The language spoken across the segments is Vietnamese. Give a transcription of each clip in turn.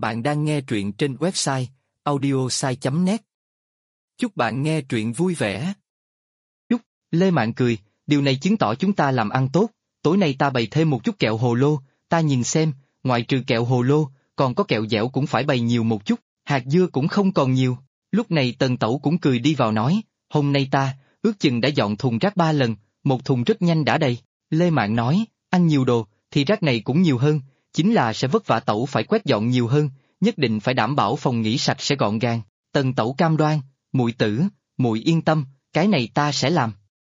Bạn đang nghe truyện trên website audiosai.net. Chúc bạn nghe truyện vui vẻ. Chúc, Lê Mạn cười, điều này chứng tỏ chúng ta làm ăn tốt, tối nay ta bày thêm một chút kẹo hồ lô, ta nhìn xem, ngoại trừ kẹo hồ lô, còn có kẹo dẻo cũng phải bày nhiều một chút, hạt dưa cũng không còn nhiều. Lúc này Tần Tẩu cũng cười đi vào nói, hôm nay ta, ước chừng đã dọn thùng rác 3 lần, một thùng rất nhanh đã đầy. Lê Mạn nói, ăn nhiều đồ, thì rác này cũng nhiều hơn, chính là sẽ vất vả Tẩu phải quét dọn nhiều hơn, nhất định phải đảm bảo phòng nghỉ sạch sẽ gọn gàng. Tần Tẩu cam đoan, muội tử, muội yên tâm, cái này ta sẽ làm.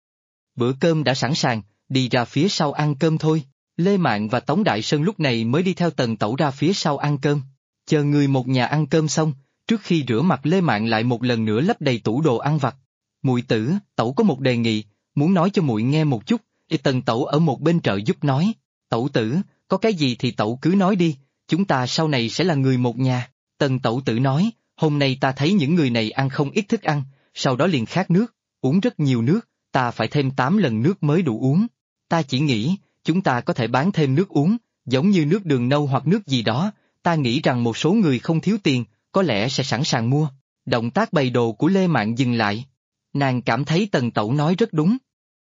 Bữa cơm đã sẵn sàng, đi ra phía sau ăn cơm thôi. Lê Mạn và Tống Đại Sơn lúc này mới đi theo Tần Tẩu ra phía sau ăn cơm. Chờ người một nhà ăn cơm xong, trước khi rửa mặt Lê Mạn lại một lần nữa lấp đầy tủ đồ ăn vặt. Muội tử, Tẩu có một đề nghị, muốn nói cho muội nghe một chút. Tần Tẩu ở một bên trợ giúp nói, Tẩu tử, có cái gì thì Tẩu cứ nói đi, chúng ta sau này sẽ là người một nhà. Tần Tẩu tử nói, hôm nay ta thấy những người này ăn không ít thức ăn, sau đó liền khát nước, uống rất nhiều nước, ta phải thêm 8 lần nước mới đủ uống. Ta chỉ nghĩ, chúng ta có thể bán thêm nước uống, giống như nước đường nâu hoặc nước gì đó, ta nghĩ rằng một số người không thiếu tiền, có lẽ sẽ sẵn sàng mua. Động tác bày đồ của Lê Mạn dừng lại. Nàng cảm thấy Tần Tẩu nói rất đúng.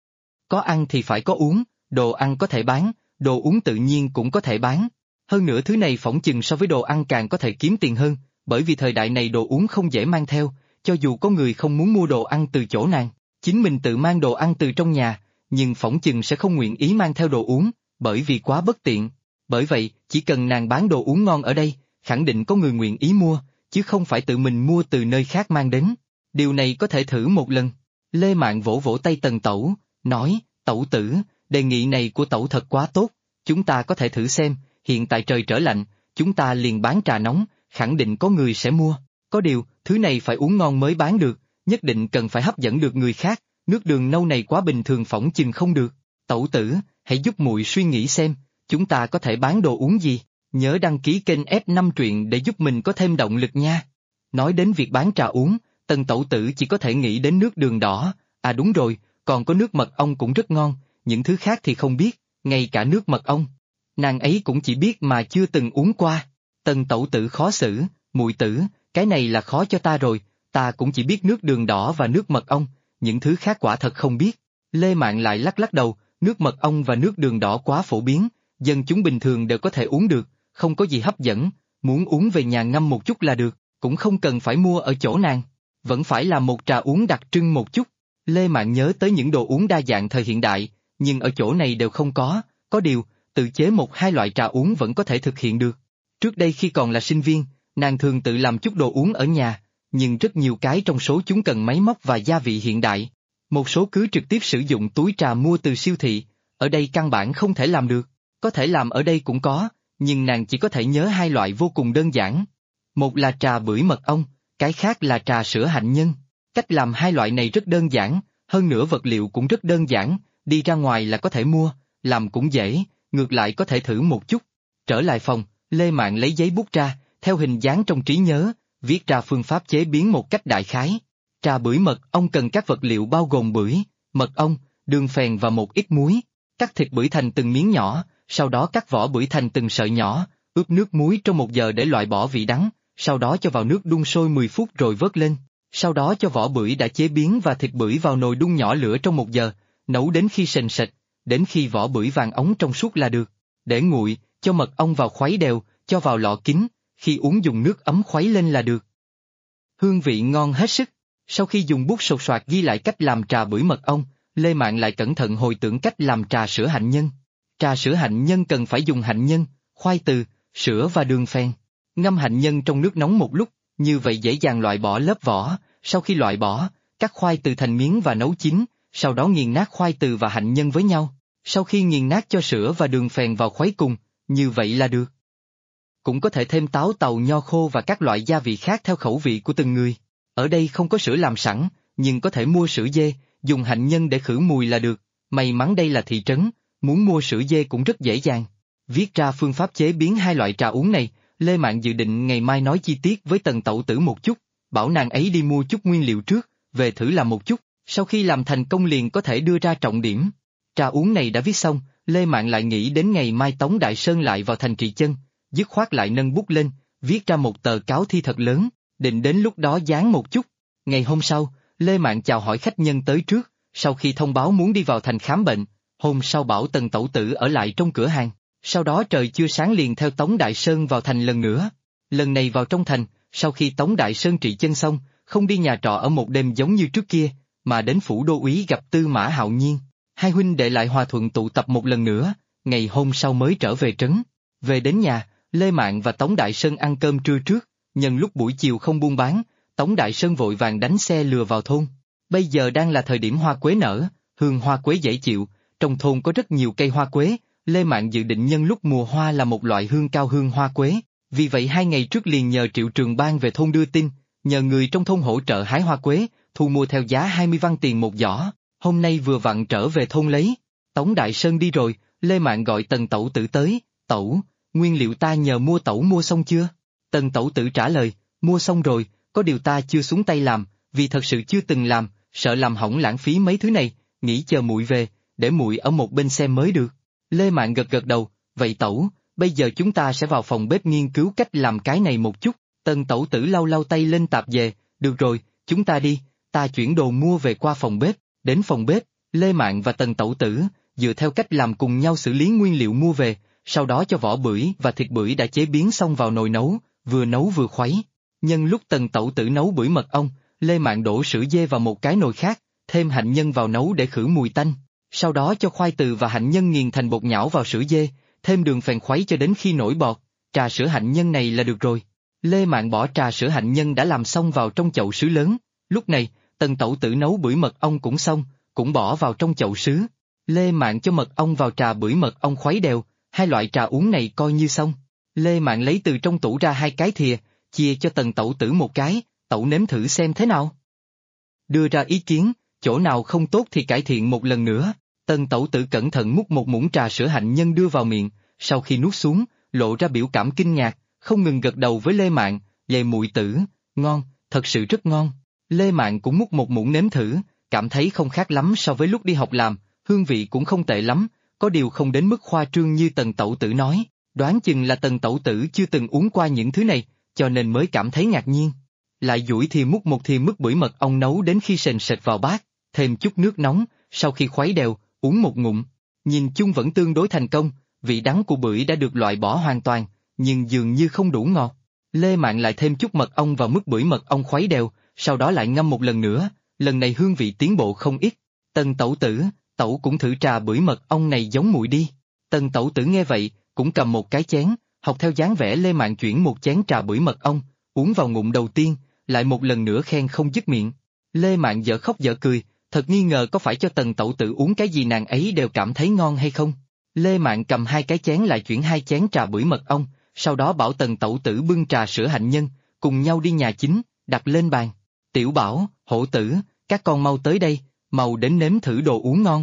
Có ăn thì phải có uống, đồ ăn có thể bán, đồ uống tự nhiên cũng có thể bán. Hơn nữa thứ này phỏng chừng so với đồ ăn càng có thể kiếm tiền hơn, bởi vì thời đại này đồ uống không dễ mang theo, cho dù có người không muốn mua đồ ăn từ chỗ nàng, chính mình tự mang đồ ăn từ trong nhà, nhưng phỏng chừng sẽ không nguyện ý mang theo đồ uống, bởi vì quá bất tiện. Bởi vậy, chỉ cần nàng bán đồ uống ngon ở đây, khẳng định có người nguyện ý mua, chứ không phải tự mình mua từ nơi khác mang đến. Điều này có thể thử một lần. Lê Mạn vỗ vỗ tay Tần Tẩu, nói, Tẩu tử, đề nghị này của Tẩu thật quá tốt, chúng ta có thể thử xem, hiện tại trời trở lạnh, chúng ta liền bán trà nóng, khẳng định có người sẽ mua. Có điều, thứ này phải uống ngon mới bán được, nhất định cần phải hấp dẫn được người khác, nước đường nâu này quá bình thường phỏng chừng không được. Tẩu tử, hãy giúp muội suy nghĩ xem, chúng ta có thể bán đồ uống gì, nhớ đăng ký kênh F5 truyện để giúp mình có thêm động lực nha. Nói đến việc bán trà uống, Tần Tẩu tử chỉ có thể nghĩ đến nước đường đỏ, à đúng rồi, còn có nước mật ong cũng rất ngon, những thứ khác thì không biết, ngay cả nước mật ong. Nàng ấy cũng chỉ biết mà chưa từng uống qua. Tần Tẩu tử khó xử, muội tử, cái này là khó cho ta rồi, ta cũng chỉ biết nước đường đỏ và nước mật ong, những thứ khác quả thật không biết. Lê Mạn lại lắc lắc đầu, nước mật ong và nước đường đỏ quá phổ biến, dân chúng bình thường đều có thể uống được, không có gì hấp dẫn, muốn uống về nhà ngâm một chút là được, cũng không cần phải mua ở chỗ nàng, vẫn phải là một trà uống đặc trưng một chút. Lê Mạn nhớ tới những đồ uống đa dạng thời hiện đại, nhưng ở chỗ này đều không có điều, tự chế một hai loại trà uống vẫn có thể thực hiện được. Trước đây khi còn là sinh viên, nàng thường tự làm chút đồ uống ở nhà, nhưng rất nhiều cái trong số chúng cần máy móc và gia vị hiện đại. Một số cứ trực tiếp sử dụng túi trà mua từ siêu thị, ở đây căn bản không thể làm được, có thể làm ở đây cũng có, nhưng nàng chỉ có thể nhớ hai loại vô cùng đơn giản. Một là trà bưởi mật ong, cái khác là trà sữa hạnh nhân. Cách làm hai loại này rất đơn giản, hơn nữa vật liệu cũng rất đơn giản, đi ra ngoài là có thể mua, làm cũng dễ, ngược lại có thể thử một chút. Trở lại phòng, Lê Mạn lấy giấy bút ra, theo hình dáng trong trí nhớ, viết ra phương pháp chế biến một cách đại khái. Trà bưởi mật ong cần các vật liệu bao gồm bưởi, mật ong, đường phèn và một ít muối. Cắt thịt bưởi thành từng miếng nhỏ, sau đó cắt vỏ bưởi thành từng sợi nhỏ, ướp nước muối trong 1 giờ để loại bỏ vị đắng, sau đó cho vào nước đun sôi 10 phút rồi vớt lên. Sau đó cho vỏ bưởi đã chế biến và thịt bưởi vào nồi đun nhỏ lửa trong 1 giờ, nấu đến khi sền sệt, đến khi vỏ bưởi vàng óng trong suốt là được. Để nguội, cho mật ong vào khuấy đều, cho vào lọ kính, khi uống dùng nước ấm khuấy lên là được. Hương vị ngon hết sức. Sau khi dùng bút sột soạt ghi lại cách làm trà bưởi mật ong, Lê Mạn lại cẩn thận hồi tưởng cách làm trà sữa hạnh nhân. Trà sữa hạnh nhân cần phải dùng hạnh nhân, khoai từ, sữa và đường phèn. Ngâm hạnh nhân trong nước nóng một lúc, như vậy dễ dàng loại bỏ lớp vỏ. Sau khi loại bỏ, cắt khoai từ thành miếng và nấu chín, sau đó nghiền nát khoai từ và hạnh nhân với nhau. Sau khi nghiền nát cho sữa và đường phèn vào khuấy cùng, như vậy là được. Cũng có thể thêm táo tàu nho khô và các loại gia vị khác theo khẩu vị của từng người. Ở đây không có sữa làm sẵn, nhưng có thể mua sữa dê, dùng hạnh nhân để khử mùi là được. May mắn đây là thị trấn, muốn mua sữa dê cũng rất dễ dàng. Viết ra phương pháp chế biến hai loại trà uống này, Lê Mạn dự định ngày mai nói chi tiết với Tần Tẩu tử một chút, bảo nàng ấy đi mua chút nguyên liệu trước, về thử làm một chút, sau khi làm thành công liền có thể đưa ra trọng điểm. Trà uống này đã viết xong, Lê Mạn lại nghĩ đến ngày mai Tống Đại Sơn lại vào thành Trì Chân, dứt khoát lại nâng bút lên, viết ra một tờ cáo thi thật lớn, định đến lúc đó dán một chút. Ngày hôm sau, Lê Mạn chào hỏi khách nhân tới trước, sau khi thông báo muốn đi vào thành khám bệnh, hôm sau bảo Tần Tẩu Tử ở lại trong cửa hàng, sau đó trời chưa sáng liền theo Tống Đại Sơn vào thành lần nữa. Lần này vào trong thành, sau khi Tống Đại Sơn trị chân xong, không đi nhà trọ ở một đêm giống như trước kia, mà đến phủ đô úy gặp Tư Mã Hạo Nhiên. Hai huynh đệ lại hòa thuận tụ tập một lần nữa, ngày hôm sau mới trở về trấn. Về đến nhà, Lê Mạn và Tống Đại Sơn ăn cơm trưa trước, nhân lúc buổi chiều không buôn bán, Tống Đại Sơn vội vàng đánh xe lừa vào thôn. Bây giờ đang là thời điểm hoa quế nở, hương hoa quế dễ chịu, trong thôn có rất nhiều cây hoa quế, Lê Mạn dự định nhân lúc mùa hoa là một loại hương cao hương hoa quế, vì vậy 2 ngày trước liền nhờ Triệu Trường Ban về thôn đưa tin, nhờ người trong thôn hỗ trợ hái hoa quế, thu mua theo giá 20 văn tiền một giỏ, hôm nay vừa vặn trở về thôn lấy. Tống Đại Sơn đi rồi, Lê Mạn gọi Tần Tẩu Tử tới, Tẩu, nguyên liệu ta nhờ mua Tẩu mua xong chưa? Tần Tẩu Tử trả lời, mua xong rồi, có điều ta chưa xuống tay làm, vì thật sự chưa từng làm, sợ làm hỏng lãng phí mấy thứ này, nghĩ chờ muội về, để muội ở một bên xem mới được. Lê Mạn gật gật đầu, vậy Tẩu, bây giờ chúng ta sẽ vào phòng bếp nghiên cứu cách làm cái này một chút. Tần Tẩu Tử lau lau tay lên tạp dề, được rồi, chúng ta đi, ta chuyển đồ mua về qua phòng bếp. Đến phòng bếp, Lê Mạn và Tần Tẩu Tử, dựa theo cách làm cùng nhau xử lý nguyên liệu mua về, sau đó cho vỏ bưởi và thịt bưởi đã chế biến xong vào nồi nấu vừa khuấy. Nhân lúc Tần Tẩu Tử nấu bưởi mật ong, Lê Mạn đổ sữa dê vào một cái nồi khác, thêm hạnh nhân vào nấu để khử mùi tanh, sau đó cho khoai từ và hạnh nhân nghiền thành bột nhão vào sữa dê, thêm đường phèn khuấy cho đến khi nổi bọt, trà sữa hạnh nhân này là được rồi. Lê Mạn bỏ trà sữa hạnh nhân đã làm xong vào trong chậu sứ lớn, lúc này, Tần Tẩu Tử nấu bưởi mật ong cũng xong, cũng bỏ vào trong chậu sứ. Lê Mạn cho mật ong vào trà bưởi mật ong khuấy đều, 2 loại trà uống này coi như xong. Lê Mạn lấy từ trong tủ ra 2 cái thìa, chia cho Tần Tẩu Tử một cái, Tẩu nếm thử xem thế nào. Đưa ra ý kiến, chỗ nào không tốt thì cải thiện một lần nữa. Tần Tẩu Tử cẩn thận múc một muỗng trà sữa hạnh nhân đưa vào miệng, sau khi nuốt xuống, lộ ra biểu cảm kinh ngạc, không ngừng gật đầu với Lê Mạn, "Lê muội tử, ngon, thật sự rất ngon." Lê Mạn cũng múc một muỗng nếm thử, cảm thấy không khác lắm so với lúc đi học làm, hương vị cũng không tệ lắm, có điều không đến mức khoa trương như Tần Tẩu Tử nói, đoán chừng là Tần Tẩu Tử chưa từng uống qua những thứ này, cho nên mới cảm thấy ngạc nhiên. Lại duỗi thìa múc một thìa mứt bưởi mật ong nấu đến khi sền sệt vào bát, thêm chút nước nóng, sau khi khuấy đều, uống một ngụm. Nhìn chung vẫn tương đối thành công, vị đắng của bưởi đã được loại bỏ hoàn toàn, nhưng dường như không đủ ngọt. Lê Mạn lại thêm chút mật ong vào mứt bưởi mật ong khuấy đều, sau đó lại ngâm một lần nữa, lần này hương vị tiến bộ không ít. Tần Tẩu Tử, Tẩu cũng thử trà bưởi mật ong này giống muội đi. Tần Tẩu Tử nghe vậy, cũng cầm một cái chén, học theo dáng vẻ Lê Mạn chuyển một chén trà bưởi mật ong, uống vào ngụm đầu tiên, lại một lần nữa khen không dứt miệng. Lê Mạn dở khóc dở cười, thật nghi ngờ có phải cho Tần Tẩu Tử uống cái gì nàng ấy đều cảm thấy ngon hay không. Lê Mạn cầm 2 cái chén lại chuyển 2 chén trà bưởi mật ong, sau đó bảo Tần Tẩu Tử bưng trà sữa hạnh nhân, cùng nhau đi nhà chính, đặt lên bàn. Tiểu Bảo, Hổ Tử, các con mau tới đây, mau đến nếm thử đồ uống ngon.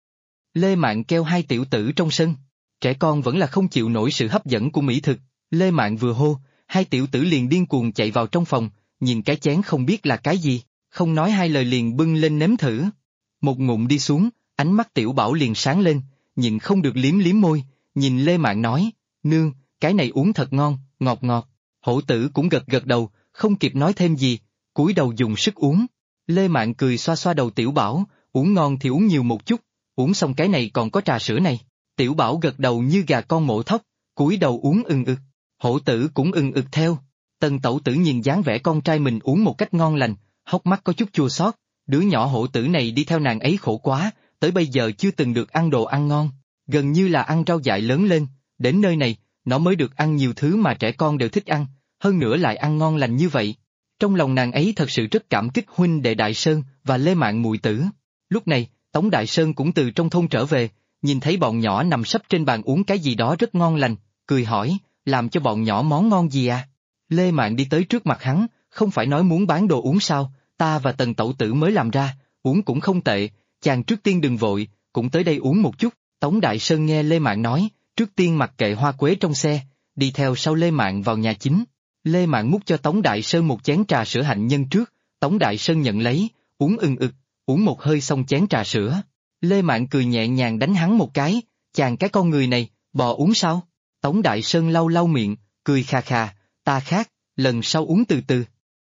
Lê Mạn kêu 2 tiểu tử trong sân, trẻ con vẫn là không chịu nổi sự hấp dẫn của mỹ thực, Lê Mạn vừa hô, 2 tiểu tử liền điên cuồng chạy vào trong phòng, nhìn cái chén không biết là cái gì, không nói 2 lời liền bưng lên nếm thử. Một ngụm đi xuống, ánh mắt Tiểu Bảo liền sáng lên, nhịn không được liếm liếm môi, nhìn Lê Mạn nói, nương, cái này uống thật ngon, ngọt ngọt. Hổ Tử cũng gật gật đầu, không kịp nói thêm gì, cúi đầu dùng sức uống. Lê Mạn cười xoa xoa đầu Tiểu Bảo, uống ngon thì uống nhiều một chút, uống xong cái này còn có trà sữa này. Tiểu Bảo gật đầu như gà con mổ thóc, cúi đầu uống ừng ực. Hổ Tử cũng ừng ực theo. Tần Tẩu Tử nhìn dáng vẻ con trai mình uống một cách ngon lành, hốc mắt có chút chua xót. Đứa nhỏ Hổ Tử này đi theo nàng ấy khổ quá, tới bây giờ chưa từng được ăn đồ ăn ngon, gần như là ăn rau dại lớn lên, đến nơi này, nó mới được ăn nhiều thứ mà trẻ con đều thích ăn, hơn nữa lại ăn ngon lành như vậy. Trong lòng nàng ấy thật sự rất cảm kích huynh đệ Đại Sơn và Lê Mạn muội tử. Lúc này, Tống Đại Sơn cũng từ trong thôn trở về, nhìn thấy bọn nhỏ nằm sấp trên bàn uống cái gì đó rất ngon lành, cười hỏi, làm cho bọn nhỏ món ngon gì à? Lê Mạn đi tới trước mặt hắn, không phải nói muốn bán đồ uống sao, ta và Tần Tẩu Tử mới làm ra, uống cũng không tệ, chàng trước tiên đừng vội, cũng tới đây uống một chút. Tống Đại Sơn nghe Lê Mạn nói, trước tiên mặc kệ hoa quế trong xe, đi theo sau Lê Mạn vào nhà chính. Lê Mạn múc cho Tống Đại Sơn một chén trà sữa hạnh nhân trước, Tống Đại Sơn nhận lấy, uống ừng ực, uống một hơi xong chén trà sữa. Lê Mạn cười nhẹ nhàng đánh hắn một cái, chàng cái con người này, bò uống sao? Tống Đại Sơn lau lau miệng, cười khà khà, ta khát, lần sau uống từ từ.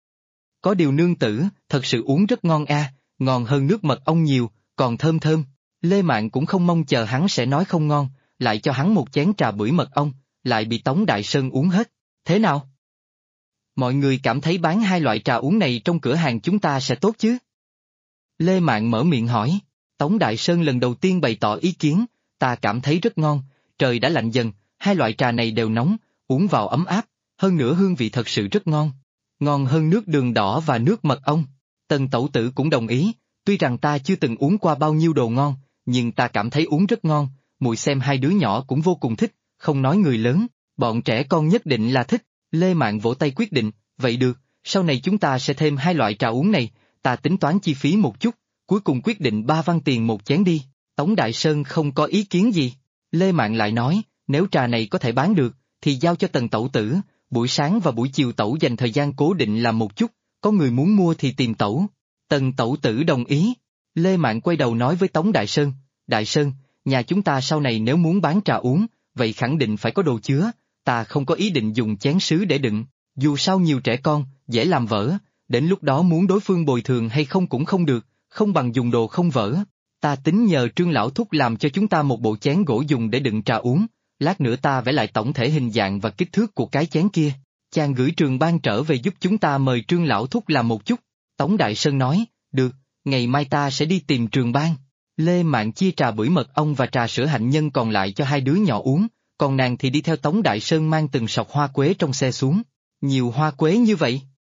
Có điều nương tử, thật sự uống rất ngon ngon hơn nước mật ong nhiều, còn thơm thơm. Lê Mạn cũng không mong chờ hắn sẽ nói không ngon, lại cho hắn một chén trà bưởi mật ong, lại bị Tống Đại Sơn uống hết. Thế nào? Mọi người cảm thấy bán hai loại trà uống này trong cửa hàng chúng ta sẽ tốt chứ? Lê Mạn mở miệng hỏi. Tống Đại Sơn lần đầu tiên bày tỏ ý kiến, ta cảm thấy rất ngon, trời đã lạnh dần, hai loại trà này đều nóng, uống vào ấm áp, hơn nữa hương vị thật sự rất ngon. Ngon hơn nước đường đỏ và nước mật ong. Tần Tẩu Tử cũng đồng ý, tuy rằng ta chưa từng uống qua bao nhiêu đồ ngon, nhưng ta cảm thấy uống rất ngon, muội xem hai đứa nhỏ cũng vô cùng thích, không nói người lớn, bọn trẻ con nhất định là thích. Lê Mạn vỗ tay quyết định, vậy được, sau này chúng ta sẽ thêm hai loại trà uống này, ta tính toán chi phí một chút, cuối cùng quyết định 3 văn tiền một chén đi. Tống Đại Sơn không có ý kiến gì. Lê Mạn lại nói, nếu trà này có thể bán được, thì giao cho Tần Tẩu Tử, buổi sáng và buổi chiều Tẩu dành thời gian cố định làm một chút, có người muốn mua thì tìm Tẩu. Tần Tẩu Tử đồng ý. Lê Mạn quay đầu nói với Tống Đại Sơn, nhà chúng ta sau này nếu muốn bán trà uống, vậy khẳng định phải có đồ chứa, ta không có ý định dùng chén sứ để đựng, dù sao nhiều trẻ con, dễ làm vỡ, đến lúc đó muốn đối phương bồi thường hay không cũng không được, không bằng dùng đồ không vỡ. Ta tính nhờ Trương Lão Thúc làm cho chúng ta một bộ chén gỗ dùng để đựng trà uống, lát nữa ta vẽ lại tổng thể hình dạng và kích thước của cái chén kia. Chàng gửi Trường Ban trở về giúp chúng ta mời Trương Lão Thúc làm một chút. Tống Đại Sơn nói, được, ngày mai ta sẽ đi tìm Trường Ban. Lê Mạn chia trà bưởi mật ong và trà sữa hạnh nhân còn lại cho hai đứa nhỏ uống, còn nàng thì đi theo Tống Đại Sơn mang từng sọt hoa quế trong xe xuống. Nhiều hoa quế như vậy.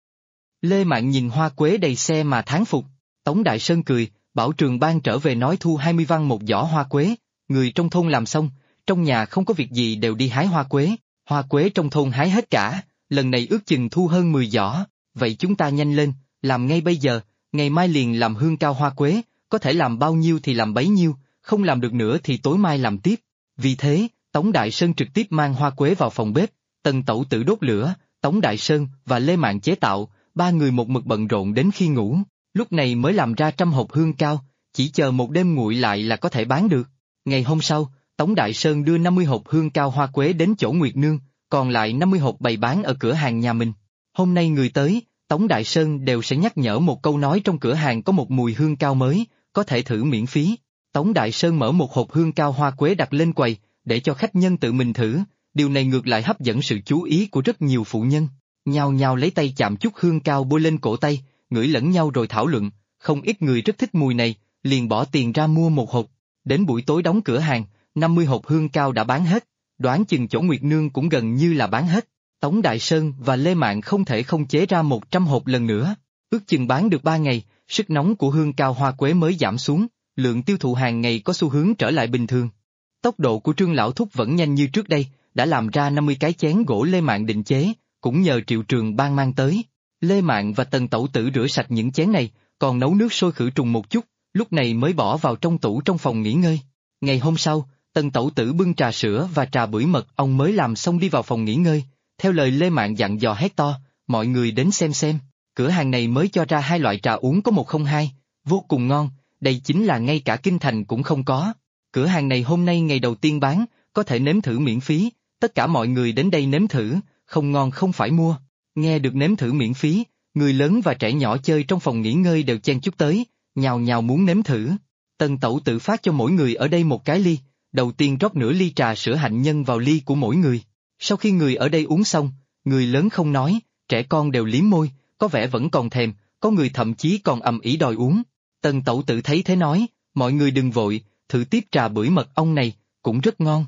Lê Mạn nhìn hoa quế đầy xe mà thán phục. Tống Đại Sơn cười, bảo Trường Ban trở về nói thu 20 văn một giỏ hoa quế, người trong thôn làm xong, trong nhà không có việc gì đều đi hái hoa quế trong thôn hái hết cả, lần này ước chừng thu hơn 10 giỏ, vậy chúng ta nhanh lên, làm ngay bây giờ, ngày mai liền làm hương cao hoa quế, có thể làm bao nhiêu thì làm bấy nhiêu, không làm được nữa thì tối mai làm tiếp. Vì thế, Tống Đại Sơn trực tiếp mang hoa quế vào phòng bếp, Tần Tẩu Tử đốt lửa, Tống Đại Sơn và Lê Mạn chế tạo, ba người một mực bận rộn đến khi ngủ, lúc này mới làm ra 100 hộp hương cao, chỉ chờ một đêm nguội lại là có thể bán được. Ngày hôm sau, Tống Đại Sơn đưa 50 hộp hương cao hoa quế đến chỗ Nguyệt Nương, còn lại 50 hộp bày bán ở cửa hàng nhà mình. Hôm nay người tới, Tống Đại Sơn đều sẽ nhắc nhở một câu nói trong cửa hàng có một mùi hương cao mới, có thể thử miễn phí. Tống Đại Sơn mở một hộp hương cao hoa quế đặt lên quầy, để cho khách nhân tự mình thử, điều này ngược lại hấp dẫn sự chú ý của rất nhiều phụ nhân. Nhao nhao lấy tay chạm chút hương cao bôi lên cổ tay, ngửi lẫn nhau rồi thảo luận, không ít người rất thích mùi này, liền bỏ tiền ra mua một hộp. Đến buổi tối đóng cửa hàng, 50 hộp hương cao đã bán hết, đoán chừng chỗ Nguyệt Nương cũng gần như là bán hết. Tống Đại Sơn và Lê Mạn không thể không chế ra 100 hộp lần nữa, ước chừng bán được 3 ngày, sức nóng của hương cao hoa quế mới giảm xuống, lượng tiêu thụ hàng ngày có xu hướng trở lại bình thường. Tốc độ của Trương Lão Thúc vẫn nhanh như trước đây, đã làm ra 50 cái chén gỗ Lê Mạn định chế, cũng nhờ Triệu Trường Ban mang tới. Lê Mạn và Tần Tẩu Tử rửa sạch những chén này, còn nấu nước sôi khử trùng một chút, lúc này mới bỏ vào trong tủ trong phòng nghỉ ngơi. Ngày hôm sau, Tần Tẩu Tử bưng trà sữa và trà bưởi mật ong mới làm xong đi vào phòng nghỉ ngơi, theo lời Lê Mạn dặn dò hét to, mọi người đến xem, cửa hàng này mới cho ra hai loại trà uống có 102, vô cùng ngon, đây chính là ngay cả kinh thành cũng không có. Cửa hàng này hôm nay ngày đầu tiên bán, có thể nếm thử miễn phí, tất cả mọi người đến đây nếm thử, không ngon không phải mua. Nghe được nếm thử miễn phí, người lớn và trẻ nhỏ chơi trong phòng nghỉ ngơi đều chen chúc tới, nhào nhào muốn nếm thử. Tần Tẩu Tử phát cho mỗi người ở đây một cái ly, đầu tiên rót nửa ly trà sữa hạnh nhân vào ly của mỗi người. Sau khi người ở đây uống xong, người lớn không nói, trẻ con đều liếm môi, có vẻ vẫn còn thèm, có người thậm chí còn ầm ĩ đòi uống. Tần Tẩu Tử thấy thế nói, mọi người đừng vội, thử tiếp trà bưởi mật ong này, cũng rất ngon.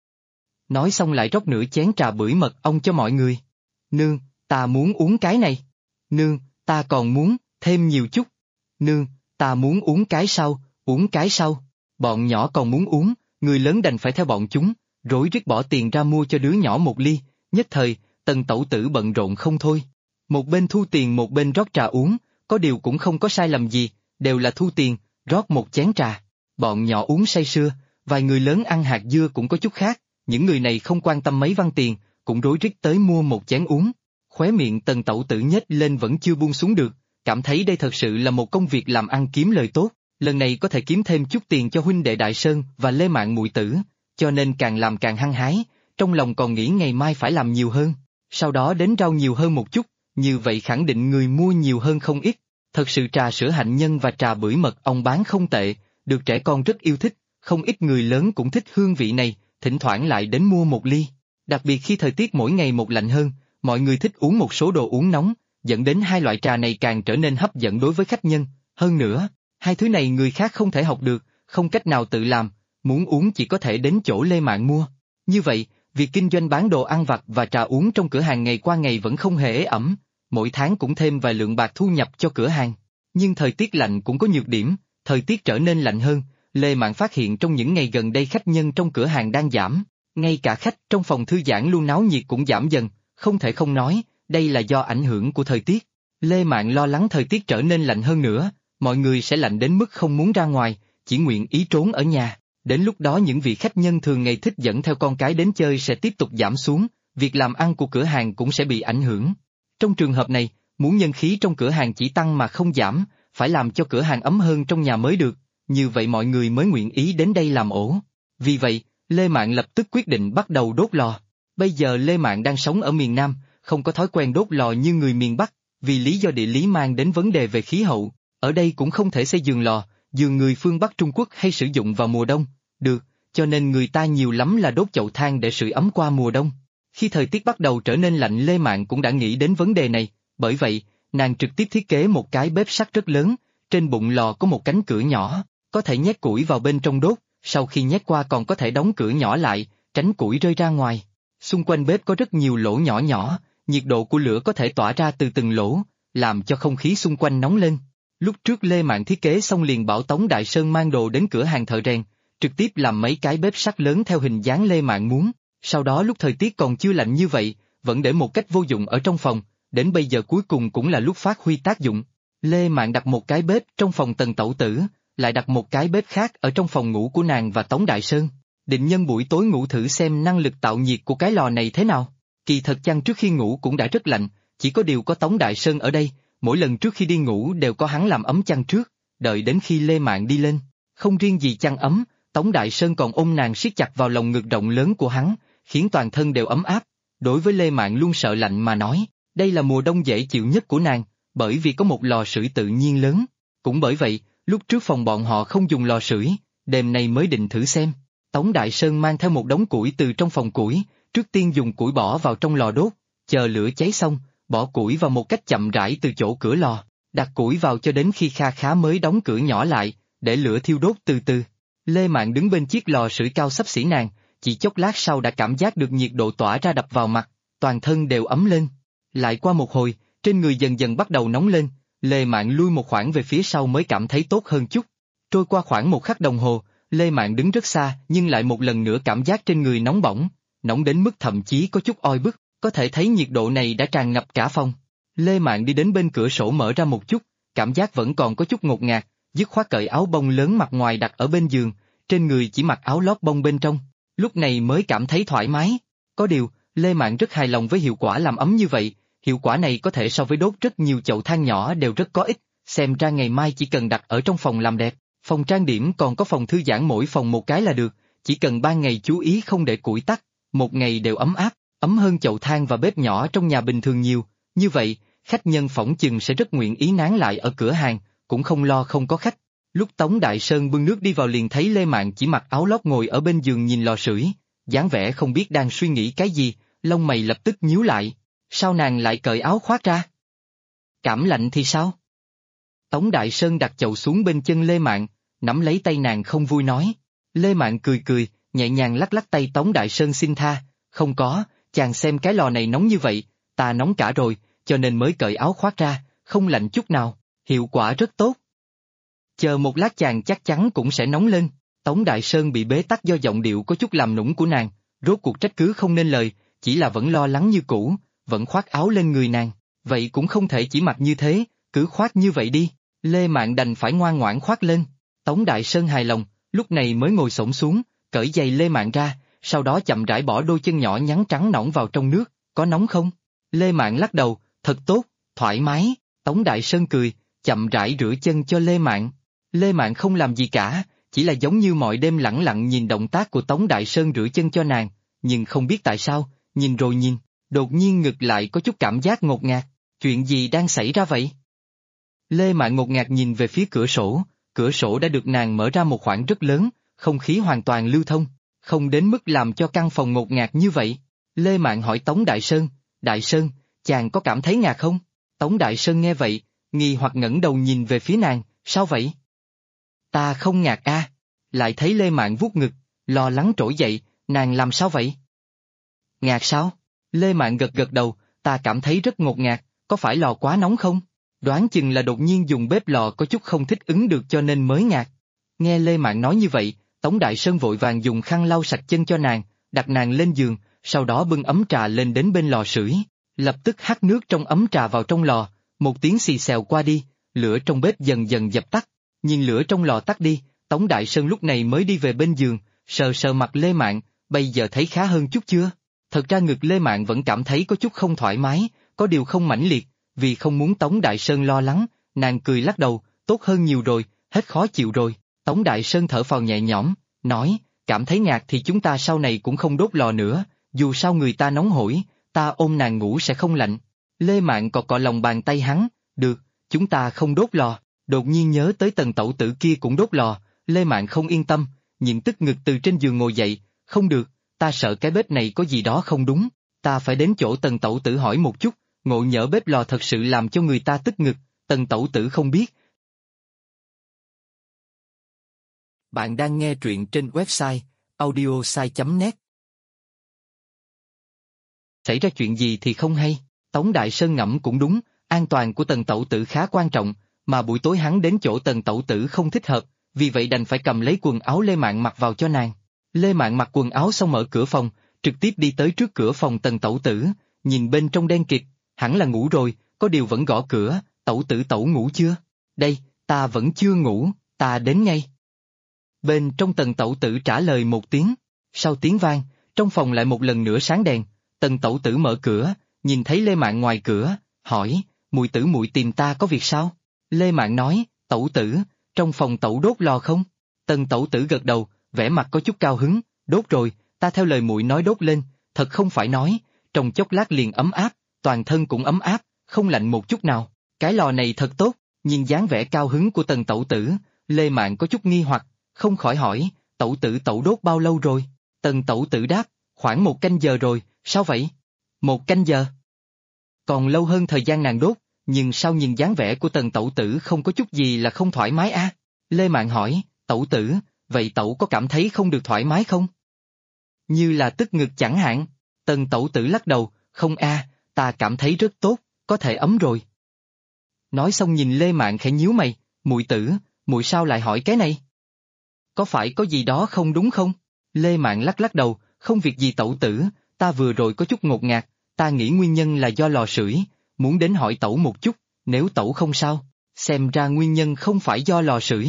Nói xong lại rót nửa chén trà bưởi mật ong cho mọi người. Nương, ta muốn uống cái này. Nương, ta còn muốn, thêm nhiều chút. Nương, ta muốn uống cái sau. Bọn nhỏ còn muốn uống, người lớn đành phải theo bọn chúng, rối rít bỏ tiền ra mua cho đứa nhỏ một ly, nhất thời, Tần Tẩu Tử bận rộn không thôi. Một bên thu tiền một bên rót trà uống, có điều cũng không có sai lầm gì, đều là thu tiền, rót một chén trà. Bọn nhỏ uống say sưa, vài người lớn ăn hạt dưa cũng có chút khác, những người này không quan tâm mấy văn tiền, cũng rối rít tới mua một chén uống. Khóe miệng Tần Tẩu Tử nhếch lên vẫn chưa buông xuống được, cảm thấy đây thật sự là một công việc làm ăn kiếm lời tốt, lần này có thể kiếm thêm chút tiền cho huynh đệ Đại Sơn và Lê Mạn muội tử, cho nên càng làm càng hăng hái, trong lòng còn nghĩ ngày mai phải làm nhiều hơn. sau đó đến rau nhiều hơn một chút, như vậy khẳng định người mua nhiều hơn không ít. Thật sự trà sữa hạnh nhân và trà bưởi mật ong bán không tệ, được trẻ con rất yêu thích, không ít người lớn cũng thích hương vị này, thỉnh thoảng lại đến mua một ly. Đặc biệt khi thời tiết mỗi ngày một lạnh hơn, mọi người thích uống một số đồ uống nóng, dẫn đến hai loại trà này càng trở nên hấp dẫn đối với khách nhân. Hơn nữa, hai thứ này người khác không thể học được, không cách nào tự làm, muốn uống chỉ có thể đến chỗ Lê Mạn mua. Như vậy, việc kinh doanh bán đồ ăn vặt và trà uống trong cửa hàng ngày qua ngày vẫn không hề ế ẩm, mỗi tháng cũng thêm vài lượng bạc thu nhập cho cửa hàng. Nhưng thời tiết lạnh cũng có nhược điểm, thời tiết trở nên lạnh hơn, Lê Mạn phát hiện trong những ngày gần đây khách nhân trong cửa hàng đang giảm, ngay cả khách trong phòng thư giãn luôn náo nhiệt cũng giảm dần, không thể không nói, đây là do ảnh hưởng của thời tiết. Lê Mạn lo lắng thời tiết trở nên lạnh hơn nữa, mọi người sẽ lạnh đến mức không muốn ra ngoài, chỉ nguyện ý trốn ở nhà. Đến lúc đó những vị khách nhân thường ngày thích dẫn theo con cái đến chơi sẽ tiếp tục giảm xuống, việc làm ăn của cửa hàng cũng sẽ bị ảnh hưởng. Trong trường hợp này, muốn nhân khí trong cửa hàng chỉ tăng mà không giảm, phải làm cho cửa hàng ấm hơn trong nhà mới được, như vậy mọi người mới nguyện ý đến đây làm ổ. Vì vậy, Lê Mạn lập tức quyết định bắt đầu đốt lò. Bây giờ Lê Mạn đang sống ở miền Nam, không có thói quen đốt lò như người miền Bắc, vì lý do địa lý mang đến vấn đề về khí hậu, ở đây cũng không thể xây giường lò, giường người phương Bắc Trung Quốc hay sử dụng vào mùa đông, được, cho nên người ta nhiều lắm là đốt chậu than để sưởi ấm qua mùa đông. Khi thời tiết bắt đầu trở nên lạnh Lê Mạn cũng đã nghĩ đến vấn đề này, bởi vậy, nàng trực tiếp thiết kế một cái bếp sắt rất lớn, trên bụng lò có một cánh cửa nhỏ, có thể nhét củi vào bên trong đốt, sau khi nhét qua còn có thể đóng cửa nhỏ lại, tránh củi rơi ra ngoài. Xung quanh bếp có rất nhiều lỗ nhỏ nhỏ, nhiệt độ của lửa có thể tỏa ra từ từng lỗ, làm cho không khí xung quanh nóng lên. Lúc trước Lê Mạn thiết kế xong liền bảo Tống Đại Sơn mang đồ đến cửa hàng thợ rèn, trực tiếp làm mấy cái bếp sắt lớn theo hình dáng Lê Mạn muốn, sau đó lúc thời tiết còn chưa lạnh như vậy, vẫn để một cách vô dụng ở trong phòng, đến bây giờ cuối cùng cũng là lúc phát huy tác dụng. Lê Mạn đặt một cái bếp trong phòng Tần Tẩu Tử, lại đặt một cái bếp khác ở trong phòng ngủ của nàng và Tống Đại Sơn, định nhân buổi tối ngủ thử xem năng lực tạo nhiệt của cái lò này thế nào. Kỳ thật chăn trước khi ngủ cũng đã rất lạnh, chỉ có điều có Tống Đại Sơn ở đây, mỗi lần trước khi đi ngủ đều có hắn làm ấm chăn trước, đợi đến khi Lê Mạn đi lên. Không riêng gì chăn ấm, Tống Đại Sơn còn ôm nàng siết chặt vào lồng ngực rộng lớn của hắn, khiến toàn thân đều ấm áp. Đối với Lê Mạn luôn sợ lạnh mà nói, đây là mùa đông dễ chịu nhất của nàng, bởi vì có một lò sưởi tự nhiên lớn. Cũng bởi vậy, lúc trước phòng bọn họ không dùng lò sưởi, đêm nay mới định thử xem. Tống Đại Sơn mang theo một đống củi từ trong phòng củi, trước tiên dùng củi bỏ vào trong lò đốt, chờ lửa cháy xong, bỏ củi vào một cách chậm rãi từ chỗ cửa lò, đặt củi vào cho đến khi kha khá mới đóng cửa nhỏ lại, để lửa thiêu đốt từ từ. Lê Mạn đứng bên chiếc lò sưởi cao xấp xỉ nàng, chỉ chốc lát sau đã cảm giác được nhiệt độ tỏa ra đập vào mặt, toàn thân đều ấm lên. Lại qua một hồi, trên người dần dần bắt đầu nóng lên, Lê Mạn lui một khoảng về phía sau mới cảm thấy tốt hơn chút. Trôi qua khoảng một khắc đồng hồ, Lê Mạn đứng rất xa nhưng lại một lần nữa cảm giác trên người nóng bỏng, nóng đến mức thậm chí có chút oi bức, có thể thấy nhiệt độ này đã tràn ngập cả phòng. Lê Mạn đi đến bên cửa sổ mở ra một chút, cảm giác vẫn còn có chút ngột ngạt, dứt khoát cởi áo bông lớn mặt ngoài đặt ở bên giường, trên người chỉ mặc áo lót bông bên trong, lúc này mới cảm thấy thoải mái. Có điều, Lê Mạn rất hài lòng với hiệu quả làm ấm như vậy, hiệu quả này có thể so với đốt rất nhiều chậu than nhỏ đều rất có ích, xem ra ngày mai chỉ cần đặt ở trong phòng làm đẹp. Phòng trang điểm còn có phòng thư giãn mỗi phòng một cái là được, chỉ cần 3 ngày chú ý không để củi tắt, một ngày đều ấm áp, ấm hơn chậu than và bếp nhỏ trong nhà bình thường nhiều, như vậy, khách nhân phỏng chừng sẽ rất nguyện ý nán lại ở cửa hàng, cũng không lo không có khách. Lúc Tống Đại Sơn bưng nước đi vào liền thấy Lê Mạn chỉ mặc áo lót ngồi ở bên giường nhìn lò sưởi, dáng vẻ không biết đang suy nghĩ cái gì, lông mày lập tức nhíu lại, sao nàng lại cởi áo khoác ra? Cảm lạnh thì sao? Tống Đại Sơn đặt chậu xuống bên chân Lê Mạn, nắm lấy tay nàng không vui nói. Lê Mạn cười cười, nhẹ nhàng lắc lắc tay Tống Đại Sơn xin tha, không có, chàng xem cái lò này nóng như vậy, ta nóng cả rồi, cho nên mới cởi áo khoác ra, không lạnh chút nào, hiệu quả rất tốt. Chờ một lát chàng chắc chắn cũng sẽ nóng lên. Tống Đại Sơn bị bế tắc do giọng điệu có chút làm nũng của nàng, rốt cuộc trách cứ không nên lời, chỉ là vẫn lo lắng như cũ, vẫn khoác áo lên người nàng, vậy cũng không thể chỉ mặc như thế, cứ khoác như vậy đi. Lê Mạn đành phải ngoan ngoãn khoác lên. Tống Đại Sơn hài lòng, lúc này mới ngồi xổm xuống, cởi giày Lê Mạn ra, sau đó chậm rãi bỏ đôi chân nhỏ nhắn trắng nõn vào trong nước, có nóng không? Lê Mạn lắc đầu, thật tốt, thoải mái. Tống Đại Sơn cười, chậm rãi rửa chân cho Lê Mạn. Lê Mạn không làm gì cả, chỉ là giống như mọi đêm lẳng lặng nhìn động tác của Tống Đại Sơn rửa chân cho nàng, nhưng không biết tại sao, nhìn rồi nhìn, đột nhiên ngực lại có chút cảm giác ngột ngạt, chuyện gì đang xảy ra vậy? Lê Mạn ngột ngạt nhìn về phía cửa sổ đã được nàng mở ra một khoảng rất lớn, không khí hoàn toàn lưu thông, không đến mức làm cho căn phòng ngột ngạt như vậy. Lê Mạn hỏi Tống Đại Sơn, chàng có cảm thấy ngạt không? Tống Đại Sơn nghe vậy, nghi hoặc ngẩng đầu nhìn về phía nàng, sao vậy? Ta không ngạt a. Lại thấy Lê Mạn vuốt ngực, lo lắng trỗi dậy, nàng làm sao vậy? Ngạt sao? Lê Mạn gật đầu, ta cảm thấy rất ngột ngạt, có phải lò quá nóng không? Đoán chừng là đột nhiên dùng bếp lò có chút không thích ứng được cho nên mới ngạt. Nghe Lê Mạn nói như vậy, Tống Đại Sơn vội vàng dùng khăn lau sạch chân cho nàng, đặt nàng lên giường, sau đó bưng ấm trà lên đến bên lò sưởi, lập tức hắt nước trong ấm trà vào trong lò, một tiếng xì xèo qua đi, lửa trong bếp dần dần dập tắt, nhìn lửa trong lò tắt đi, Tống Đại Sơn lúc này mới đi về bên giường, sờ mặt Lê Mạn, bây giờ thấy khá hơn chút chưa? Thật ra ngực Lê Mạn vẫn cảm thấy có chút không thoải mái, có điều không mãnh liệt, vì không muốn Tống Đại Sơn lo lắng, nàng cười lắc đầu, tốt hơn nhiều rồi, hết khó chịu rồi. Tống Đại Sơn thở phào nhẹ nhõm, nói, cảm thấy ngạt thì chúng ta sau này cũng không đốt lò nữa, dù sao người ta nóng hổi, ta ôm nàng ngủ sẽ không lạnh. Lê Mạn cọ lòng bàn tay hắn, được, chúng ta không đốt lò, đột nhiên nhớ tới Tần tẩu tử kia cũng đốt lò, Lê Mạn không yên tâm, nhịn tức ngực từ trên giường ngồi dậy, không được, ta sợ cái bếp này có gì đó không đúng, ta phải đến chỗ Tần tẩu tử hỏi một chút, ngộ nhỡ bếp lò thật sự làm cho người ta tức ngực, Tần tẩu tử không biết. Bạn đang nghe truyện trên website audiosai.net. Xảy ra chuyện gì thì không hay, Tống Đại Sơn ngẫm cũng đúng, an toàn của Tần tẩu tử khá quan trọng, mà buổi tối hắn đến chỗ Tần tẩu tử không thích hợp, vì vậy đành phải cầm lấy quần áo Lê Mạn mặc vào cho nàng. Lê Mạn mặc quần áo xong mở cửa phòng, trực tiếp đi tới trước cửa phòng Tần tẩu tử, nhìn bên trong đen kịt, hẳn là ngủ rồi, có điều vẫn gõ cửa, tẩu tử tẩu ngủ chưa? Đây, ta vẫn chưa ngủ, ta đến ngay. Bên trong Tần tẩu tử trả lời một tiếng, sau tiếng vang, trong phòng lại một lần nữa sáng đèn, Tần tẩu tử mở cửa, nhìn thấy Lê Mạn ngoài cửa, hỏi, mùi tử muội tìm ta có việc sao? Lê Mạn nói, tẩu tử, trong phòng tẩu đốt lò không? Tần tẩu tử gật đầu, vẻ mặt có chút cao hứng, đốt rồi, ta theo lời muội nói đốt lên, thật không phải nói, trong chốc lát liền ấm áp, toàn thân cũng ấm áp, không lạnh một chút nào, cái lò này thật tốt, nhìn dáng vẻ cao hứng của Tần tẩu tử, Lê Mạn có chút nghi hoặc, không khỏi hỏi, tẩu tử tẩu đốt bao lâu rồi? Tần tẩu tử đáp, khoảng 1 canh giờ rồi, sao vậy? 1 canh giờ? Còn lâu hơn thời gian nàng đốt, nhưng sao nhìn dáng vẻ của Tần tẩu tử không có chút gì là không thoải mái a? Lê Mạn hỏi, tẩu tử, vậy tẩu có cảm thấy không được thoải mái không? Như là tức ngực chẳng hạn. Tần tẩu tử lắc đầu, không a, ta cảm thấy rất tốt, có thể ấm rồi. Nói xong nhìn Lê Mạn khẽ nhíu mày, muội tử, muội sao lại hỏi cái này? Có phải có gì đó không đúng không? Lê Mạn lắc đầu, không việc gì tẩu tử, ta vừa rồi có chút ngột ngạt, ta nghĩ nguyên nhân là do lò sưởi, muốn đến hỏi tẩu một chút, nếu tẩu không sao, xem ra nguyên nhân không phải do lò sưởi.